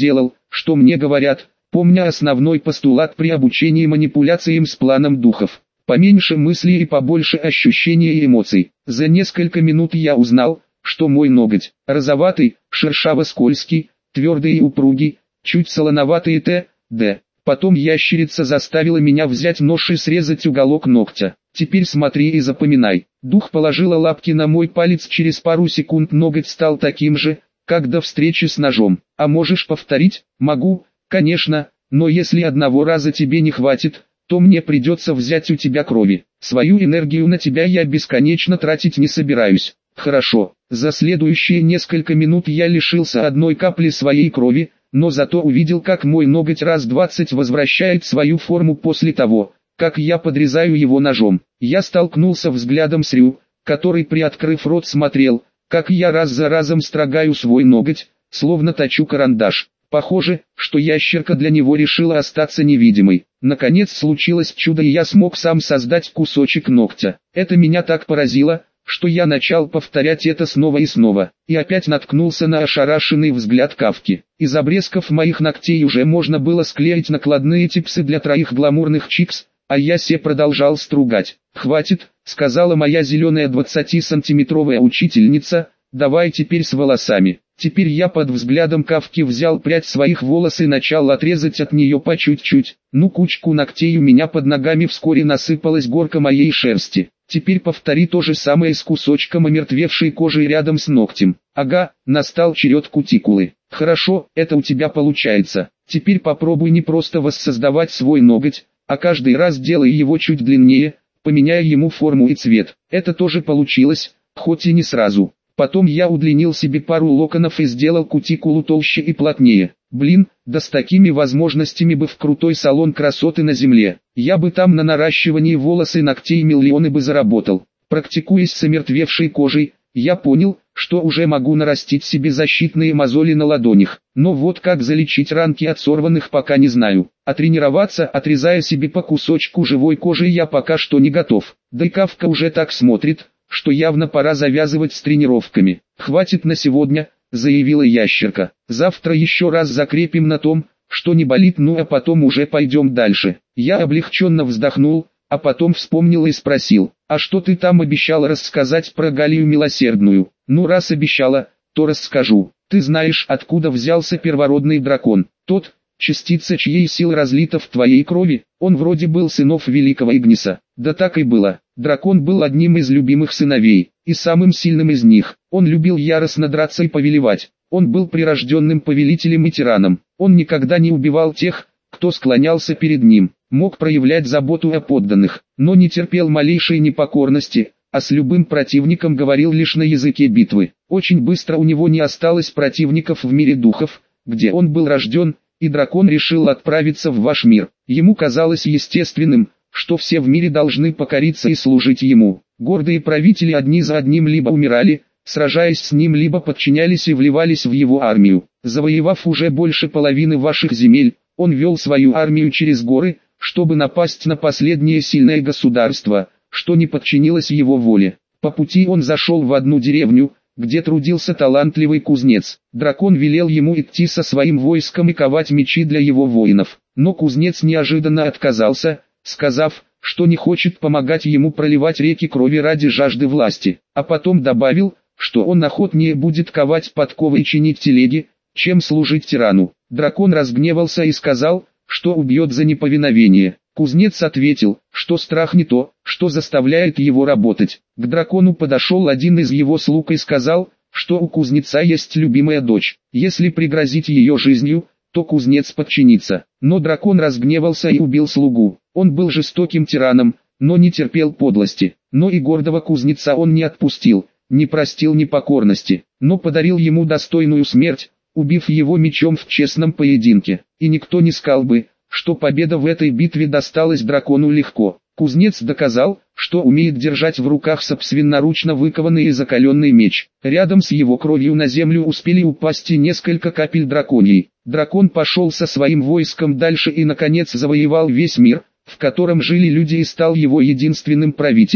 что мне говорят, помня основной постулат при обучении манипуляциям с планом духов. Поменьше мыслей и побольше ощущений и эмоций. За несколько минут я узнал, что мой ноготь розоватый, шершаво-скользкий, твердый и упругий, чуть солоноватый и т.д. Потом ящерица заставила меня взять нож и срезать уголок ногтя. Теперь смотри и запоминай. Дух положила лапки на мой палец, через пару секунд ноготь стал таким же, как до встречи с ножом. А можешь повторить? Могу, конечно, но если одного раза тебе не хватит, то мне придется взять у тебя крови. Свою энергию на тебя я бесконечно тратить не собираюсь. Хорошо, за следующие несколько минут я лишился одной капли своей крови, но зато увидел, как мой ноготь раз 20 возвращает свою форму после того, как я подрезаю его ножом. Я столкнулся взглядом с Рю, который, приоткрыв рот, смотрел, как я раз за разом строгаю свой ноготь, словно точу карандаш. Похоже, что ящерка для него решила остаться невидимой. Наконец случилось чудо, и я смог сам создать кусочек ногтя. Это меня так поразило, что я начал повторять это снова и снова, и опять наткнулся на ошарашенный взгляд Кавки. Из обрезков моих ногтей уже можно было склеить накладные типсы для 3 гламурных чикс, а я продолжал стругать. «Хватит», — сказала моя зеленая 20-сантиметровая учительница, — «давай теперь с волосами». Теперь я под взглядом Кавки взял прядь своих волос и начал отрезать от нее по чуть-чуть. Кучку ногтей у меня под ногами вскоре насыпалась горка моей шерсти. Теперь повтори то же самое с кусочком омертвевшей кожи рядом с ногтем. Ага, настал черед кутикулы. Хорошо, это у тебя получается. Теперь попробуй не просто воссоздавать свой ноготь, а каждый раз делай его чуть длиннее, поменяя ему форму и цвет. Это тоже получилось, хоть и не сразу. Потом я удлинил себе пару локонов и сделал кутикулу толще и плотнее. Блин, да с такими возможностями бы в крутой салон красоты на земле. Я бы там на наращивании волос и ногтей миллионы бы заработал. Практикуясь с омертвевшей кожей, я понял, что уже могу нарастить себе защитные мозоли на ладонях. Но вот как залечить ранки от сорванных, пока не знаю. А тренироваться, отрезая себе по кусочку живой кожи, я пока что не готов. Да и Кавка уже так смотрит, что явно пора завязывать с тренировками. «Хватит на сегодня», — заявила ящерка. «Завтра еще раз закрепим на том, что не болит, а потом уже пойдем дальше». Я облегченно вздохнул, а потом вспомнил и спросил: «А что ты там обещала рассказать про Галию Милосердную?» «Раз обещала, то расскажу. Ты знаешь, откуда взялся первородный дракон? Тот, частица чьей силы разлита в твоей крови? Он вроде был сынов великого Игниса». «Да так и было. Дракон был одним из любимых сыновей, и самым сильным из них. Он любил яростно драться и повелевать. Он был прирожденным повелителем и тираном. Он никогда не убивал тех, кто склонялся перед ним. Мог проявлять заботу о подданных, но не терпел малейшей непокорности, а с любым противником говорил лишь на языке битвы. Очень быстро у него не осталось противников в мире духов, где он был рожден, и дракон решил отправиться в ваш мир. Ему казалось естественным, что все в мире должны покориться и служить ему. Гордые правители одни за одним либо умирали, сражаясь с ним, либо подчинялись и вливались в его армию. Завоевав уже больше половины ваших земель, он вел свою армию через горы, чтобы напасть на последнее сильное государство, что не подчинилось его воле. По пути он зашел в одну деревню, где трудился талантливый кузнец. Дракон велел ему идти со своим войском и ковать мечи для его воинов. Но кузнец неожиданно отказался, сказав, что не хочет помогать ему проливать реки крови ради жажды власти, а потом добавил, что он охотнее будет ковать подковы и чинить телеги, чем служить тирану. Дракон разгневался и сказал, что убьет за неповиновение. Кузнец ответил, что страх не то, что заставляет его работать. К дракону подошел один из его слуг и сказал, что у кузнеца есть любимая дочь. Если пригрозить ее жизнью, то кузнец подчинится. Но дракон разгневался и убил слугу. Он был жестоким тираном, но не терпел подлости. Но и гордого кузнеца он не отпустил, не простил непокорности, но подарил ему достойную смерть, убив его мечом в честном поединке. И никто не сказал бы, что победа в этой битве досталась дракону легко. Кузнец доказал, что умеет держать в руках собственноручно выкованный и закаленный меч. Рядом с его кровью на землю успели упасть и несколько капель драконьей. Дракон пошел со своим войском дальше и наконец завоевал весь мир, в котором жили люди, и стал его единственным правителем.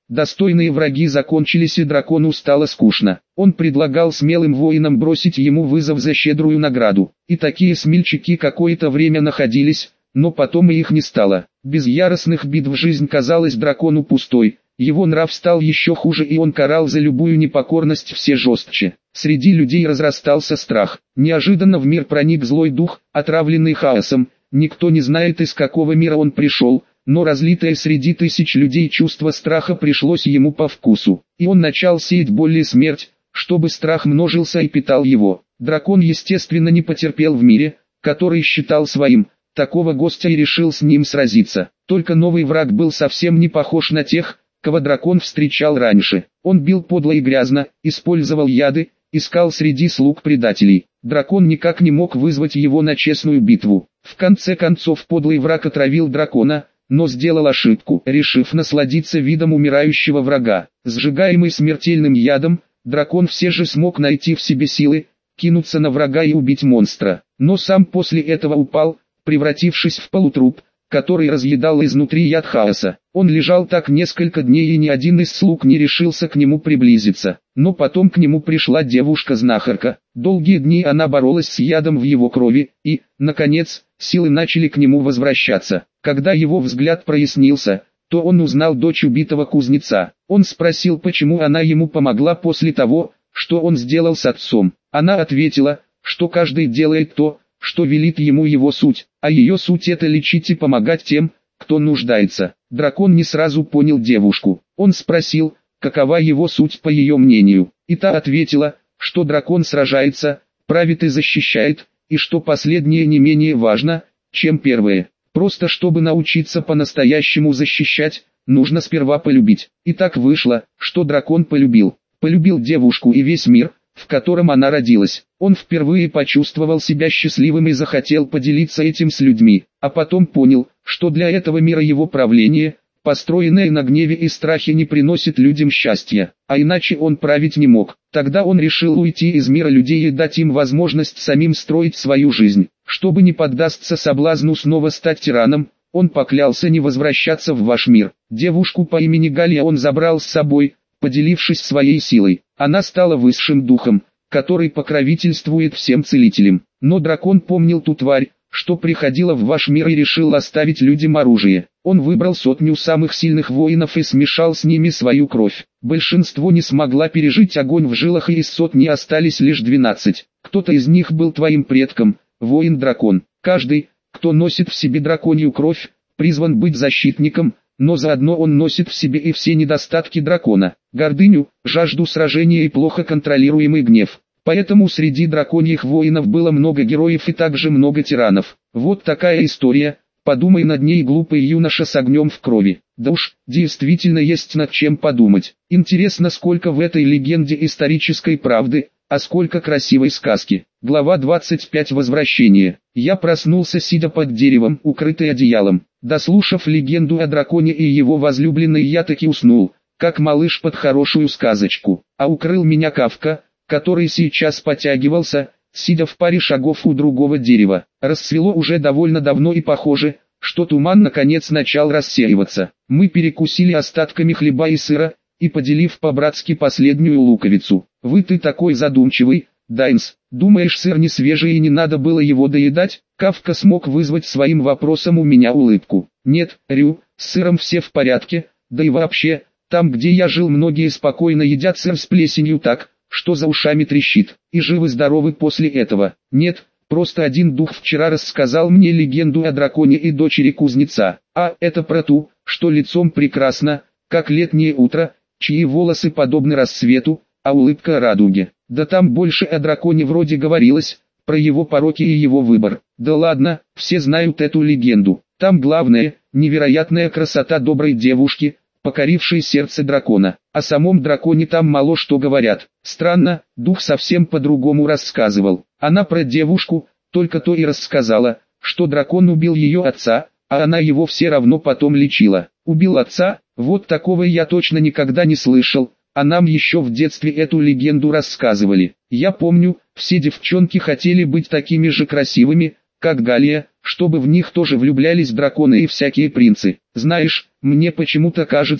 Достойные враги закончились и дракону стало скучно. Он предлагал смелым воинам бросить ему вызов за щедрую награду. И такие смельчаки какое-то время находились, но потом и их не стало. Без яростных битв жизнь казалась дракону пустой. Его нрав стал еще хуже, и он карал за любую непокорность все жестче. Среди людей разрастался страх. Неожиданно в мир проник злой дух, отравленный хаосом. Никто не знает, из какого мира он пришел, но разлитое среди тысяч людей чувство страха пришлось ему по вкусу. И он начал сеять боль и смерть, чтобы страх множился и питал его. Дракон естественно не потерпел в мире, который считал своим, такого гостя и решил с ним сразиться. Только новый враг был совсем не похож на тех, кого дракон встречал раньше. Он бил подло и грязно, использовал яды, искал среди слуг предателей. Дракон никак не мог вызвать его на честную битву. В конце концов подлый враг отравил дракона, но сделал ошибку, решив насладиться видом умирающего врага. Сжигаемый смертельным ядом, дракон все же смог найти в себе силы, кинуться на врага и убить монстра. Но сам после этого упал, превратившись в полутруп, который разъедал изнутри яд хаоса. Он лежал так несколько дней, и ни один из слуг не решился к нему приблизиться. Но потом к нему пришла девушка-знахарка. Долгие дни она боролась с ядом в его крови, и, наконец, силы начали к нему возвращаться. Когда его взгляд прояснился, то он узнал дочь убитого кузнеца. Он спросил, почему она ему помогла после того, что он сделал с отцом. Она ответила, что каждый делает то, что велит ему его суть, а ее суть — это лечить и помогать тем, кто нуждается. Дракон не сразу понял девушку. Он спросил, какова его суть по ее мнению, и та ответила, что дракон сражается, правит и защищает, и что последнее не менее важно, чем первое. Просто чтобы научиться по-настоящему защищать, нужно сперва полюбить. И так вышло, что дракон полюбил девушку и весь мир, в котором она родилась. Он впервые почувствовал себя счастливым и захотел поделиться этим с людьми, а потом понял, что для этого мира его правление, построенное на гневе и страхе, не приносит людям счастья, а иначе он править не мог. Тогда он решил уйти из мира людей и дать им возможность самим строить свою жизнь. Чтобы не поддаться соблазну снова стать тираном, он поклялся не возвращаться в ваш мир. Девушку по имени Галия он забрал с собой, поделившись своей силой. Она стала высшим духом, который покровительствует всем целителям. Но дракон помнил ту тварь, что приходила в ваш мир, и решил оставить людям оружие. Он выбрал 100 самых сильных воинов и смешал с ними свою кровь. Большинство не смогла пережить огонь в жилах, и из 100 остались лишь 12. Кто-то из них был твоим предком, воин-дракон. Каждый, кто носит в себе драконью кровь, призван быть защитником, но заодно он носит в себе и все недостатки дракона: гордыню, жажду сражения и плохо контролируемый гнев. Поэтому среди драконьих воинов было много героев и также много тиранов. Вот такая история, подумай над ней, глупый юноша с огнем в крови. Да уж, действительно есть над чем подумать. Интересно, сколько в этой легенде исторической правды, а сколько красивой сказки. Глава 25. Возвращение. Я проснулся, сидя под деревом, укрытый одеялом. Дослушав легенду о драконе и его возлюбленной, я таки уснул, как малыш под хорошую сказочку. А укрыл меня Кавка, который сейчас потягивался, сидя в паре шагов у другого дерева. Рассвело уже довольно давно, и похоже, что туман наконец начал рассеиваться. Мы перекусили остатками хлеба и сыра, и поделив по-братски последнюю луковицу. «Вы ты такой задумчивый, Дайнс, думаешь, сыр не свежий и не надо было его доедать?» Кавка смог вызвать своим вопросом у меня улыбку. «Нет, Рю, с сыром все в порядке, да и вообще, там где я жил, многие спокойно едят сыр с плесенью так, что за ушами трещит, и живы-здоровы после этого. Нет, просто один дух вчера рассказал мне легенду о драконе и дочери кузнеца. А это про ту, что лицом прекрасно, как летнее утро, чьи волосы подобны рассвету, а улыбка радуге. Да там больше о драконе вроде говорилось, про его пороки и его выбор. Да ладно, все знают эту легенду. Там главное, невероятная красота доброй девушки, покорившей сердце дракона. О самом драконе там мало что говорят. Странно, дух совсем по-другому рассказывал. Она про девушку только то и рассказала, что дракон убил ее отца, а она его все равно потом лечила. Убил отца? Вот такого я точно никогда не слышал, а нам еще в детстве эту легенду рассказывали. Я помню, все девчонки хотели быть такими же красивыми, как Галия, чтобы в них тоже влюблялись драконы и всякие принцы. Знаешь, мне почему-то кажется,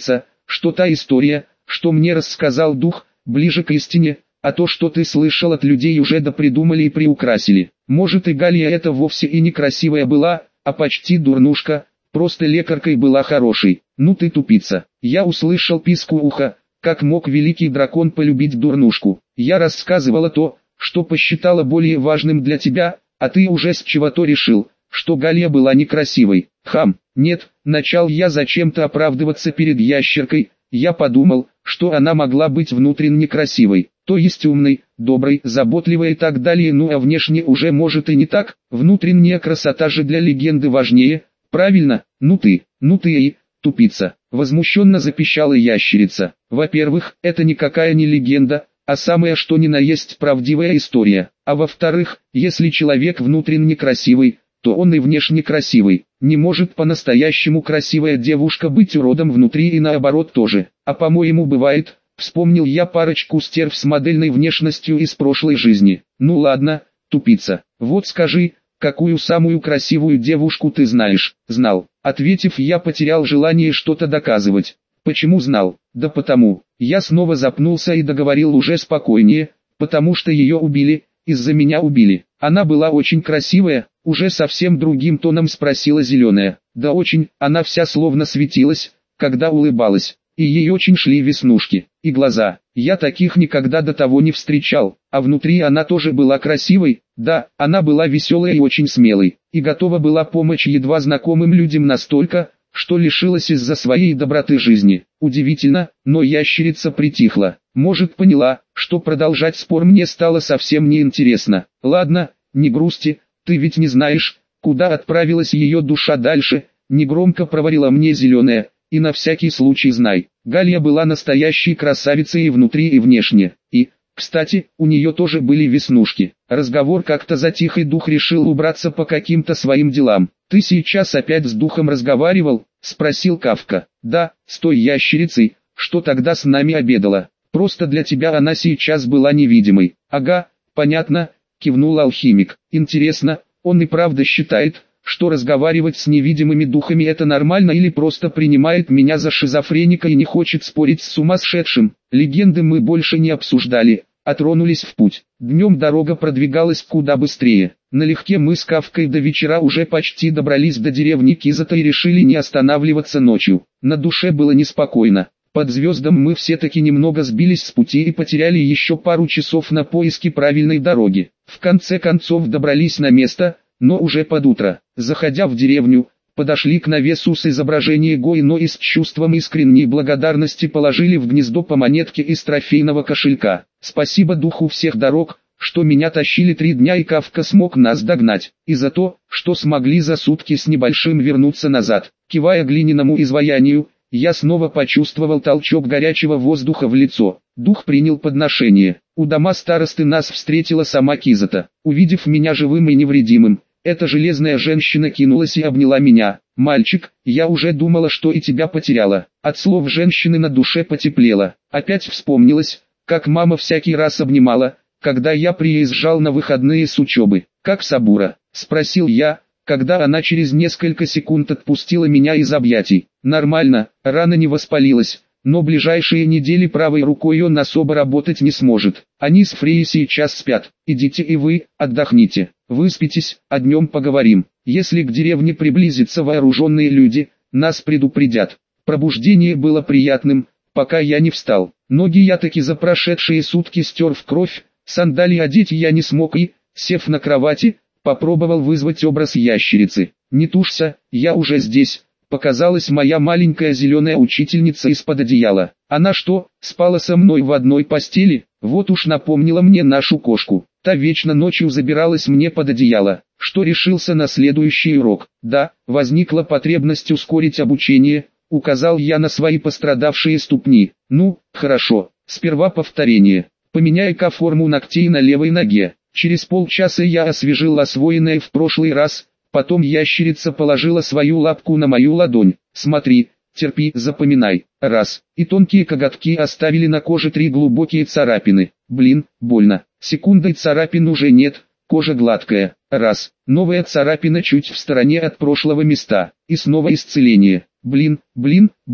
что та история, что мне рассказал дух, ближе к истине, а то, что ты слышал от людей, уже допридумали и приукрасили. Может, и Галия это вовсе и не красивая была, а почти дурнушка, просто лекаркой была хорошей. Ну ты тупица. Я услышал писк у уха, как мог великий дракон полюбить дурнушку. Я рассказывала то, что посчитала более важным для тебя, а ты уже с чего-то решил, что Галия была некрасивой. Хам, нет, начал я зачем-то оправдываться перед ящеркой. Я подумал, что она могла быть внутренне красивой, то есть умной, доброй, заботливой и так далее, ну а внешне уже может и не так, внутренняя красота же для легенды важнее, правильно, ну ты и, тупица, возмущенно запищала ящерица. Во-первых, это никакая не легенда, а самое что ни на есть правдивая история, а во-вторых, если человек внутренне красивый, то он и внешне красивый. Не может по-настоящему красивая девушка быть уродом внутри и наоборот тоже. А по-моему бывает, вспомнил я парочку стерв с модельной внешностью из прошлой жизни. Ну ладно, тупица, вот скажи, какую самую красивую девушку ты знаешь? Знал. Ответив, я потерял желание что-то доказывать. Почему знал? Да потому. Я снова запнулся и договорил уже спокойнее, потому что ее убили, из-за меня убили. Она была очень красивая. Уже совсем другим тоном спросила Зеленая. Да очень, она вся словно светилась, когда улыбалась, и ей очень шли веснушки, и глаза. Я таких никогда до того не встречал, а внутри она тоже была красивой, да, она была веселой и очень смелой, и готова была помочь едва знакомым людям настолько, что лишилась из-за своей доброты жизни. Удивительно, но ящерица притихла. Может, поняла, что продолжать спор мне стало совсем неинтересно. Ладно, не грусти. Ты ведь не знаешь, куда отправилась ее душа дальше, негромко проворила мне Зеленая, и на всякий случай знай. Галия была настоящей красавицей и внутри и внешне, и, кстати, у нее тоже были веснушки. Разговор как-то затих и дух решил убраться по каким-то своим делам. Ты сейчас опять с духом разговаривал? Спросил Кавка. Да, с той ящерицей, что тогда с нами обедала. Просто для тебя она сейчас была невидимой. Ага, понятно. Кивнул алхимик. Интересно, он и правда считает, что разговаривать с невидимыми духами это нормально или просто принимает меня за шизофреника и не хочет спорить с сумасшедшим. Легенды мы больше не обсуждали, а тронулись в путь. Днем дорога продвигалась куда быстрее. Налегке мы с Кавкой до вечера уже почти добрались до деревни Кизата и решили не останавливаться ночью. На душе было неспокойно. Под звездам мы все-таки немного сбились с пути и потеряли еще пару часов на поиски правильной дороги. В конце концов добрались на место, но уже под утро. Заходя в деревню, подошли к навесу с изображением Гойно и с чувством искренней благодарности положили в гнездо по монетке из трофейного кошелька. Спасибо духу всех дорог, что меня тащили 3 дня и Кавка смог нас догнать, и за то, что смогли за сутки с небольшим вернуться назад. Кивая глиняному изваянию, я снова почувствовал толчок горячего воздуха в лицо. Дух принял подношение. У дома старосты нас встретила сама Кизата. Увидев меня живым и невредимым, эта железная женщина кинулась и обняла меня. «Мальчик, я уже думала, что и тебя потеряла». От слов женщины на душе потеплело. Опять вспомнилось, как мама всякий раз обнимала, когда я приезжал на выходные с учебы. «Как Сабура?» – спросил я, когда она через несколько секунд отпустила меня из объятий. «Нормально, рана не воспалилась, но ближайшие недели правой рукой он особо работать не сможет. Они с Фреей сейчас спят. Идите и вы, отдохните. Выспитесь, а днем поговорим. Если к деревне приблизятся вооруженные люди, нас предупредят». Пробуждение было приятным, пока я не встал. Ноги я таки за прошедшие сутки стер в кровь, сандалии одеть я не смог и, сев на кровати, попробовал вызвать образ ящерицы. «Не тушься, я уже здесь». Показалась моя маленькая зеленая учительница из-под одеяла. Она что, спала со мной в одной постели? Вот уж напомнила мне нашу кошку. Та вечно ночью забиралась мне под одеяло. Что решился на следующий урок? Да, возникла потребность ускорить обучение, указал я на свои пострадавшие ступни. Ну, хорошо, сперва повторение. Поменяй-ка форму ногтей на левой ноге. Через полчаса я освежил освоенное в прошлый раз. Потом ящерица положила свою лапку на мою ладонь. «Смотри, терпи, запоминай». Раз. И тонкие коготки оставили на коже 3 глубокие царапины. Блин, больно. Секундой царапин уже нет, кожа гладкая. Раз. Новая царапина чуть в стороне от прошлого места. И снова исцеление. Блин.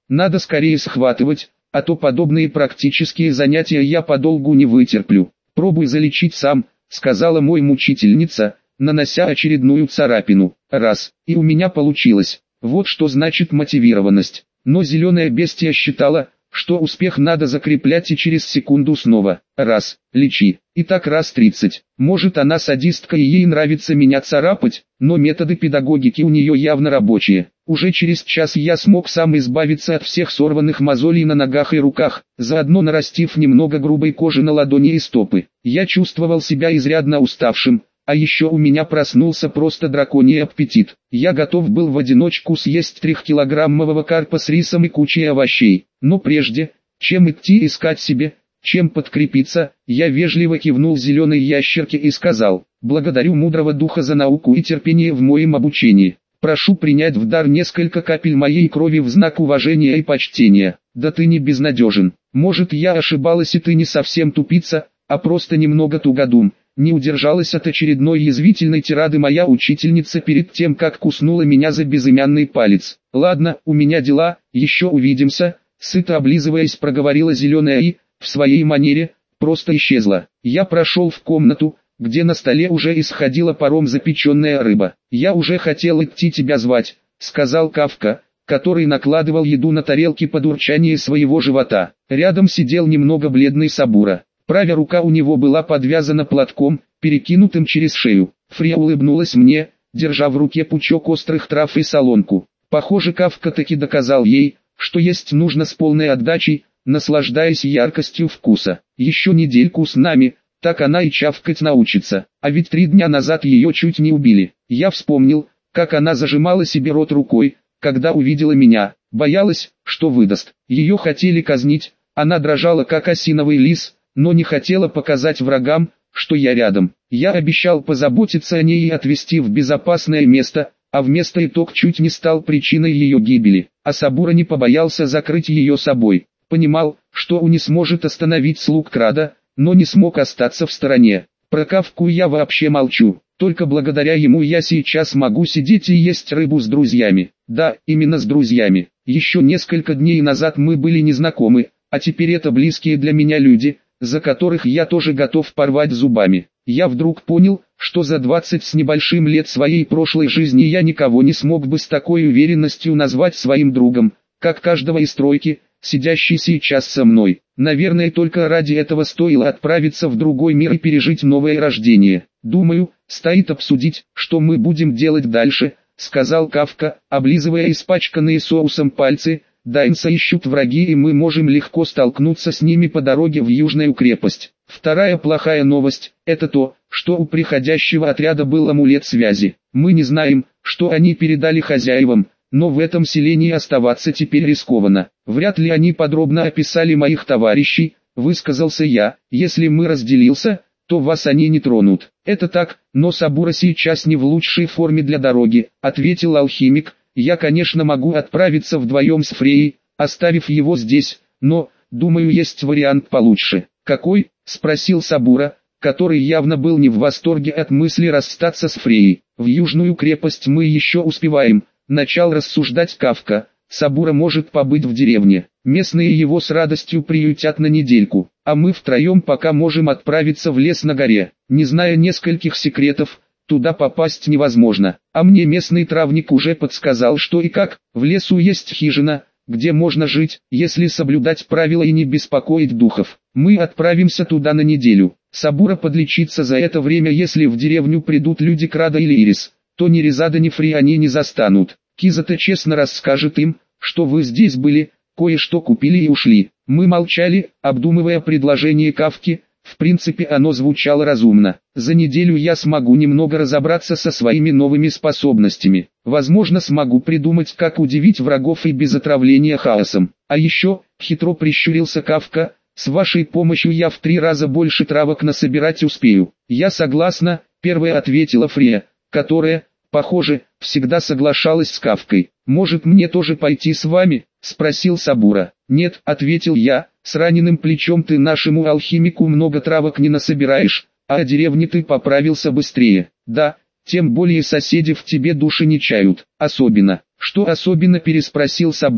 Надо скорее схватывать, а то подобные практические занятия я подолгу не вытерплю. Пробуй залечить сам, сказала мой мучительница, нанося очередную царапину. Раз, и у меня получилось. Вот что значит мотивированность. Но зеленая бестия считала, что успех надо закреплять и через секунду снова. Раз, лечи. И так раз 30. Может, она садистка и ей нравится меня царапать, но методы педагогики у нее явно рабочие. Уже через час я смог сам избавиться от всех сорванных мозолей на ногах и руках, заодно нарастив немного грубой кожи на ладони и стопы. Я чувствовал себя изрядно уставшим. А еще у меня проснулся просто драконий аппетит. Я готов был в одиночку съесть 3-килограммового карпа с рисом и кучей овощей. Но прежде, чем идти искать себе, чем подкрепиться, я вежливо кивнул зеленой ящерке и сказал: «Благодарю мудрого духа за науку и терпение в моем обучении. Прошу принять в дар несколько капель моей крови в знак уважения и почтения. Да ты не безнадежен. Может, я ошибалась и ты не совсем тупица, а просто немного тугодум». Не удержалась от очередной язвительной тирады моя учительница перед тем, как куснула меня за безымянный палец. «Ладно, у меня дела, еще увидимся», сыто облизываясь проговорила зеленая и, в своей манере, просто исчезла. Я прошел в комнату, где на столе уже исходила паром запеченная рыба. «Я уже хотел идти тебя звать», сказал Кафка, который накладывал еду на тарелки под урчание своего живота. Рядом сидел немного бледный Сабура. Правая рука у него была подвязана платком, перекинутым через шею. Фрия улыбнулась мне, держа в руке пучок острых трав и солонку. Похоже, Кафка таки доказал ей, что есть нужно с полной отдачей, наслаждаясь яркостью вкуса. Еще недельку с нами, так она и чавкать научится. А ведь 3 дня назад ее чуть не убили. Я вспомнил, как она зажимала себе рот рукой, когда увидела меня, боялась, что выдаст. Ее хотели казнить, она дрожала как осиновый лист, но не хотела показать врагам, что я рядом. Я обещал позаботиться о ней и отвезти в безопасное место, а вместо итог чуть не стал причиной ее гибели. А Сабура не побоялся закрыть ее собой. Понимал, что он не сможет остановить слуг Крада, но не смог остаться в стороне. Про Кафку я вообще молчу. Только благодаря ему я сейчас могу сидеть и есть рыбу с друзьями. Да, именно с друзьями. Еще несколько дней назад мы были незнакомы, а теперь это близкие для меня люди, за которых я тоже готов порвать зубами. Я вдруг понял, что за 20 с небольшим лет своей прошлой жизни я никого не смог бы с такой уверенностью назвать своим другом, как каждого из тройки, сидящий сейчас со мной. Наверное, только ради этого стоило отправиться в другой мир и пережить новое рождение. Думаю, стоит обсудить, что мы будем делать дальше, сказал Кафка, облизывая испачканные соусом пальцы. Дайнса ищут враги, и мы можем легко столкнуться с ними по дороге в Южную крепость. Вторая плохая новость – это то, что у приходящего отряда был амулет связи. Мы не знаем, что они передали хозяевам, но в этом селении оставаться теперь рискованно. Вряд ли они подробно описали моих товарищей, высказался я. Если мы разделился, то вас они не тронут. Это так, но Сабура сейчас не в лучшей форме для дороги, ответил алхимик. Я, конечно, могу отправиться вдвоем с Фреей, оставив его здесь, но, думаю, есть вариант получше. Какой? Спросил Сабура, который явно был не в восторге от мысли расстаться с Фреей. В Южную крепость мы еще успеваем, начал рассуждать Кафка. Сабура может побыть в деревне. Местные его с радостью приютят на недельку, а мы втроем пока можем отправиться в лес на горе. Не зная нескольких секретов, туда попасть невозможно, а мне местный травник уже подсказал, что и как. В лесу есть хижина, где можно жить, если соблюдать правила и не беспокоить духов. Мы отправимся туда на неделю. Сабура подлечится за это время, если в деревню придут люди Крада или Ирис, то ни Резада ни Фри они не застанут. Кизата честно расскажет им, что вы здесь были, кое-что купили и ушли. Мы молчали, обдумывая предложение Кафки. В принципе, оно звучало разумно. За неделю я смогу немного разобраться со своими новыми способностями. Возможно, смогу придумать, как удивить врагов и без отравления хаосом. А еще, хитро прищурился Кафка, с вашей помощью я в 3 раза больше травок насобирать успею. Я согласна, первая ответила Фрея, которая, похоже, всегда соглашалась с Кафкой. Может, мне тоже пойти с вами? Спросил Сабура. Нет, ответил я. С раненым плечом ты нашему алхимику много травок не насобираешь, а о деревне ты поправился быстрее. Да, тем более соседи в тебе души не чают. Особенно. Что особенно, переспросил Сабура,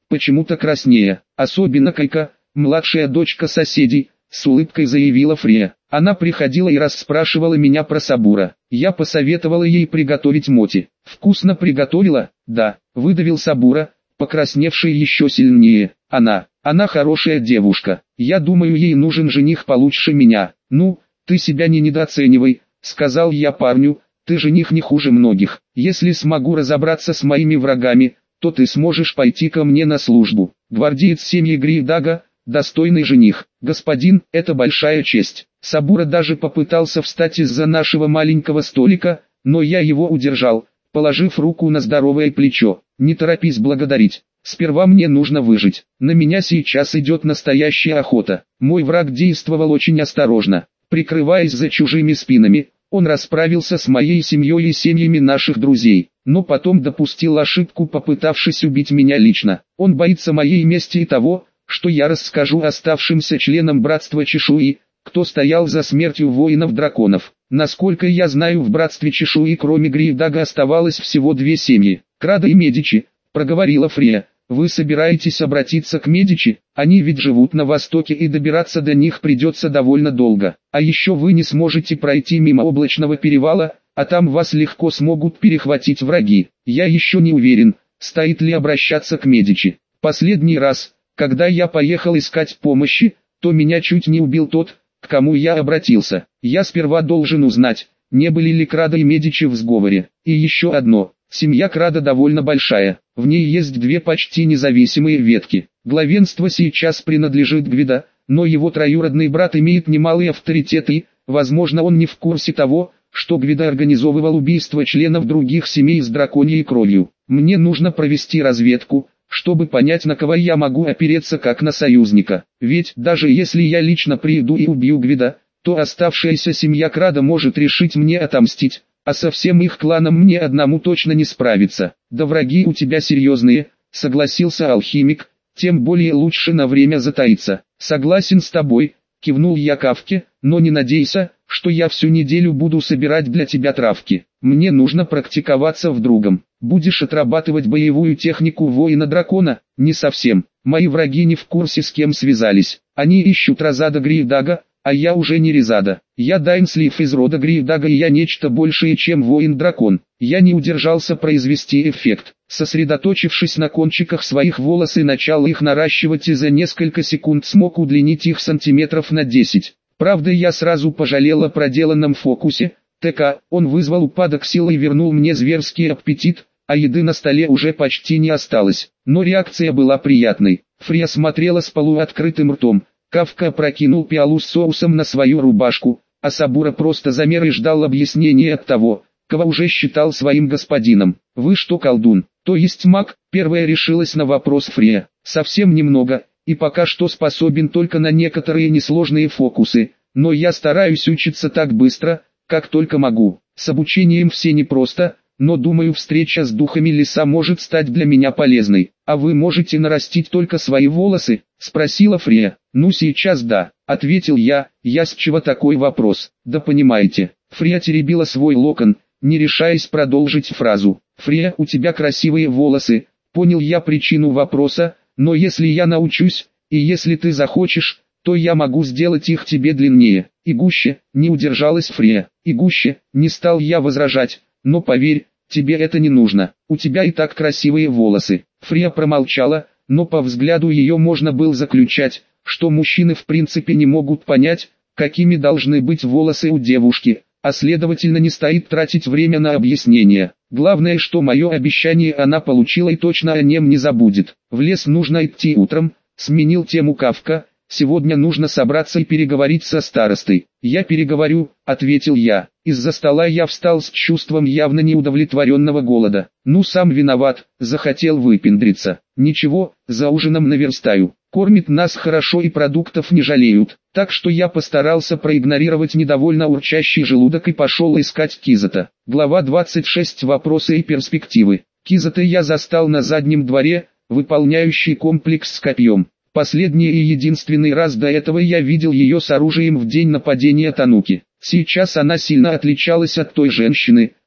почему-то краснея. Особенно Кайка, младшая дочка соседей, с улыбкой заявила Фрея. Она приходила и расспрашивала меня про Сабура. Я посоветовала ей приготовить моти. «Вкусно приготовила?» «Да», выдавил Сабура, покрасневший еще сильнее. Она хорошая девушка. Я думаю, ей нужен жених получше меня». «Ну, ты себя не недооценивай», сказал я парню, «ты жених не хуже многих. Если смогу разобраться с моими врагами, то ты сможешь пойти ко мне на службу». Гвардеец семьи Гриидага, достойный жених. «Господин, это большая честь». Сабура даже попытался встать из-за нашего маленького столика, но я его удержал, положив руку на здоровое плечо. «Не торопись благодарить. Сперва мне нужно выжить. На меня сейчас идет настоящая охота». Мой враг действовал очень осторожно. Прикрываясь за чужими спинами, он расправился с моей семьей и семьями наших друзей, но потом допустил ошибку, попытавшись убить меня лично. Он боится моей мести и того, что я расскажу оставшимся членам Братства Чешуи, кто стоял за смертью воинов-драконов. Насколько я знаю, в Братстве Чешуи кроме Гриидага оставалось всего 2 семьи, Крадо и Медичи, проговорила Фрея. «Вы собираетесь обратиться к Медичи? Они ведь живут на востоке и добираться до них придется довольно долго. А еще вы не сможете пройти мимо Облачного перевала, а там вас легко смогут перехватить враги. Я еще не уверен, стоит ли обращаться к Медичи. Последний раз, когда я поехал искать помощи, то меня чуть не убил тот, к кому я обратился. Я сперва должен узнать, не были ли Крадо и Медичи в сговоре. И еще одно. Семья Крадо довольно большая, в ней есть 2 почти независимые ветки. Главенство сейчас принадлежит Гвидо, но его троюродный брат имеет немалый авторитет и, возможно, он не в курсе того, что Гвидо организовывал убийство членов других семей с драконьей кровью. Мне нужно провести разведку, чтобы понять, на кого я могу опереться как на союзника. Ведь даже если я лично приеду и убью Гвидо, то оставшаяся семья Крадо может решить мне отомстить. А со всем их кланом мне одному точно не справиться. Да враги у тебя серьезные, согласился алхимик, тем более лучше на время затаиться. Согласен с тобой, кивнул я Кавке, но не надейся, что я всю неделю буду собирать для тебя травки. Мне нужно практиковаться в другом. Будешь отрабатывать боевую технику воина-дракона? Не совсем. Мои враги не в курсе, с кем связались. Они ищут Розада Гриидага, а я уже не Резада. Я Дайнслив из рода Гриидага, и я нечто большее, чем воин-дракон. Я не удержался произвести эффект. Сосредоточившись на кончиках своих волос и начал их наращивать, и за несколько секунд смог удлинить их сантиметров на 10. Правда, я сразу пожалел о проделанном фокусе. Он вызвал упадок сил и вернул мне зверский аппетит, а еды на столе уже почти не осталось. Но реакция была приятной. Фрея смотрела с полуоткрытым ртом. Кавка опрокинул пиалу с соусом на свою рубашку, а Сабура просто замер и ждал объяснения от того, кого уже считал своим господином. «Вы что, колдун, то есть маг?» Первая решилась на вопрос Фрея. «Совсем немного, и пока что способен только на некоторые несложные фокусы, но я стараюсь учиться так быстро, как только могу. С обучением все непросто, но думаю, встреча с духами леса может стать для меня полезной. А вы можете нарастить только свои волосы?» — спросила Фрея. «Ну сейчас да», — ответил я, с чего такой вопрос? «Да понимаете». Фрея теребила свой локон, не решаясь продолжить фразу. «Фрея, у тебя красивые волосы», — понял я причину вопроса, «но если я научусь, и если ты захочешь, то я могу сделать их тебе длиннее и гуще», — не удержалась Фрея. «И гуще», — не стал я возражать, «но поверь, тебе это не нужно, у тебя и так красивые волосы». Фрея промолчала, но по взгляду ее можно было заключать, что мужчины в принципе не могут понять, какими должны быть волосы у девушки, а следовательно не стоит тратить время на объяснение. Главное, что мое обещание она получила и точно о нем не забудет. «В лес нужно идти утром», — сменил тему Кавка. «Сегодня нужно собраться и переговорить со старостой». «Я переговорю», — ответил я. Из-за стола я встал с чувством явно неудовлетворенного голода. «Ну сам виноват, захотел выпендриться. Ничего, за ужином наверстаю. Кормит нас хорошо и продуктов не жалеют». Так что я постарался проигнорировать недовольно урчащий желудок и пошел искать Кизата. Глава 26. Вопросы и перспективы. Кизата я застал на заднем дворе, выполняющий комплекс с копьем. Последний и единственный раз до этого я видел ее с оружием в день нападения Тануки. Сейчас она сильно отличалась от той женщины,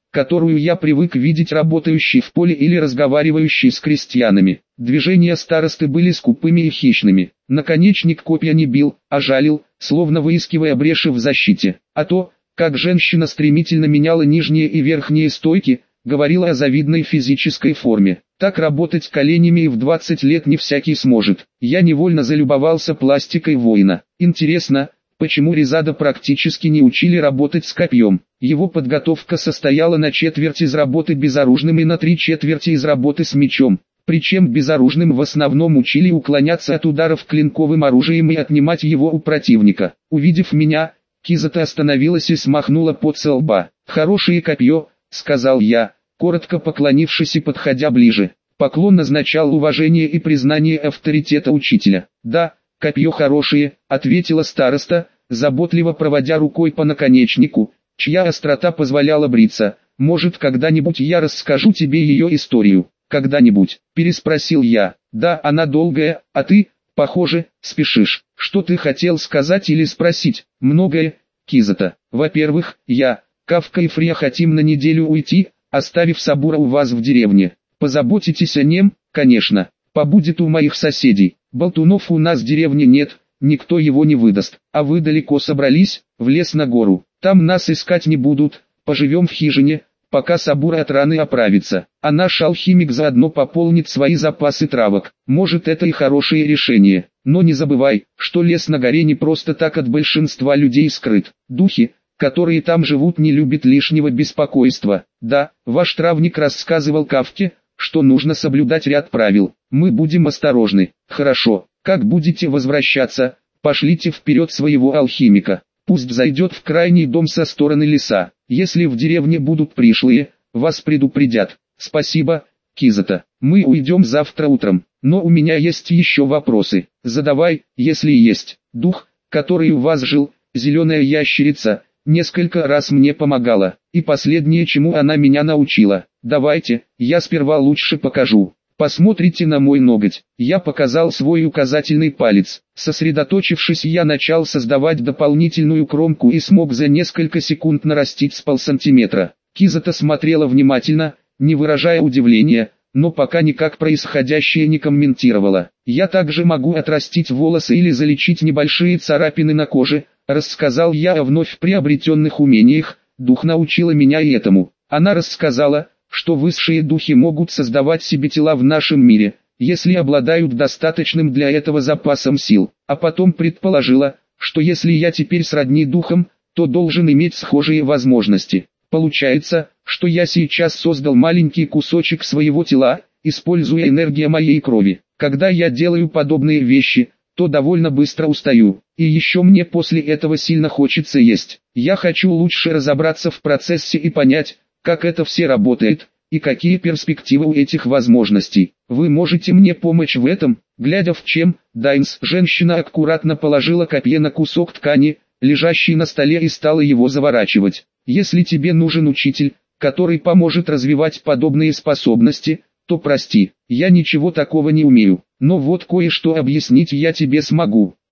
которую я привык видеть работающей в поле или разговаривающей с крестьянами. Движения старосты были скупыми и хищными. Наконечник копья не бил, а жалил, словно выискивая бреши в защите. А то, как женщина стремительно меняла нижние и верхние стойки, говорила о завидной физической форме. Так работать коленями и в 20 лет не всякий сможет. Я невольно залюбовался пластикой воина. Интересно, почему Резада практически не учили работать с копьем? Его подготовка состояла на четверть из работы безоружным и на 3/4 из работы с мечом. Причем безоружным в основном учили уклоняться от ударов клинковым оружием и отнимать его у противника. Увидев меня, Кизата остановилась и смахнула пот со лба. «Хорошее копье», — сказал я, коротко поклонившись и подходя ближе. Поклон означал уважение и признание авторитета учителя. «Да, копье хорошее», — ответила староста, заботливо проводя рукой по наконечнику, чья острота позволяла бриться. «Может, когда-нибудь я расскажу тебе ее историю?» «Когда-нибудь?» – переспросил я. «Да, она долгая, а ты, похоже, спешишь. Что ты хотел сказать или спросить?» «Многое, Кизата. Во-первых, я, Кавка и Фрия хотим на неделю уйти, оставив Сабура у вас в деревне. Позаботитесь о нем, конечно. Побудет у моих соседей. Болтунов у нас в деревне нет, никто его не выдаст. А вы далеко собрались, в лес на гору. Там нас искать не будут, поживем в хижине, пока Сабура от раны оправится, а наш алхимик заодно пополнит свои запасы травок. Может, это и хорошее решение, но не забывай, что лес на горе не просто так от большинства людей скрыт. Духи, которые там живут, не любят лишнего беспокойства. Да, ваш травник рассказывал Кавке, что нужно соблюдать ряд правил. Мы будем осторожны. Хорошо, как будете возвращаться, пошлите вперед своего алхимика. Пусть зайдет в крайний дом со стороны леса. Если в деревне будут пришлые, вас предупредят. Спасибо, Кизата. Мы уйдем завтра утром, но у меня есть еще вопросы. Задавай, если есть. Дух, который у вас жил, зеленая ящерица, несколько раз мне помогала, и последнее, чему она меня научила. Давайте, я сперва лучше покажу. Посмотрите на мой ноготь. Я показал свой указательный палец. Сосредоточившись, я начал создавать дополнительную кромку и смог за несколько секунд нарастить с полсантиметра. Кизата смотрела внимательно, не выражая удивления, но пока никак происходящее не комментировала. Я также могу отрастить волосы или залечить небольшие царапины на коже, рассказал я о вновь приобретенных умениях. Дух научила меня и этому. Она рассказала, что высшие духи могут создавать себе тела в нашем мире, если обладают достаточным для этого запасом сил, а потом предположила, что если я теперь сродни духам, то должен иметь схожие возможности. Получается, что я сейчас создал маленький кусочек своего тела, используя энергию моей крови. Когда я делаю подобные вещи, то довольно быстро устаю, и еще мне после этого сильно хочется есть. Я хочу лучше разобраться в процессе и понять, как это все работает, и какие перспективы у этих возможностей. Вы можете мне помочь в этом? Глядя в чем, Дайнс, женщина аккуратно положила копье на кусок ткани, лежащий на столе, и стала его заворачивать. Если тебе нужен учитель, который поможет развивать подобные способности, то прости, я ничего такого не умею, но вот кое-что объяснить я тебе смогу.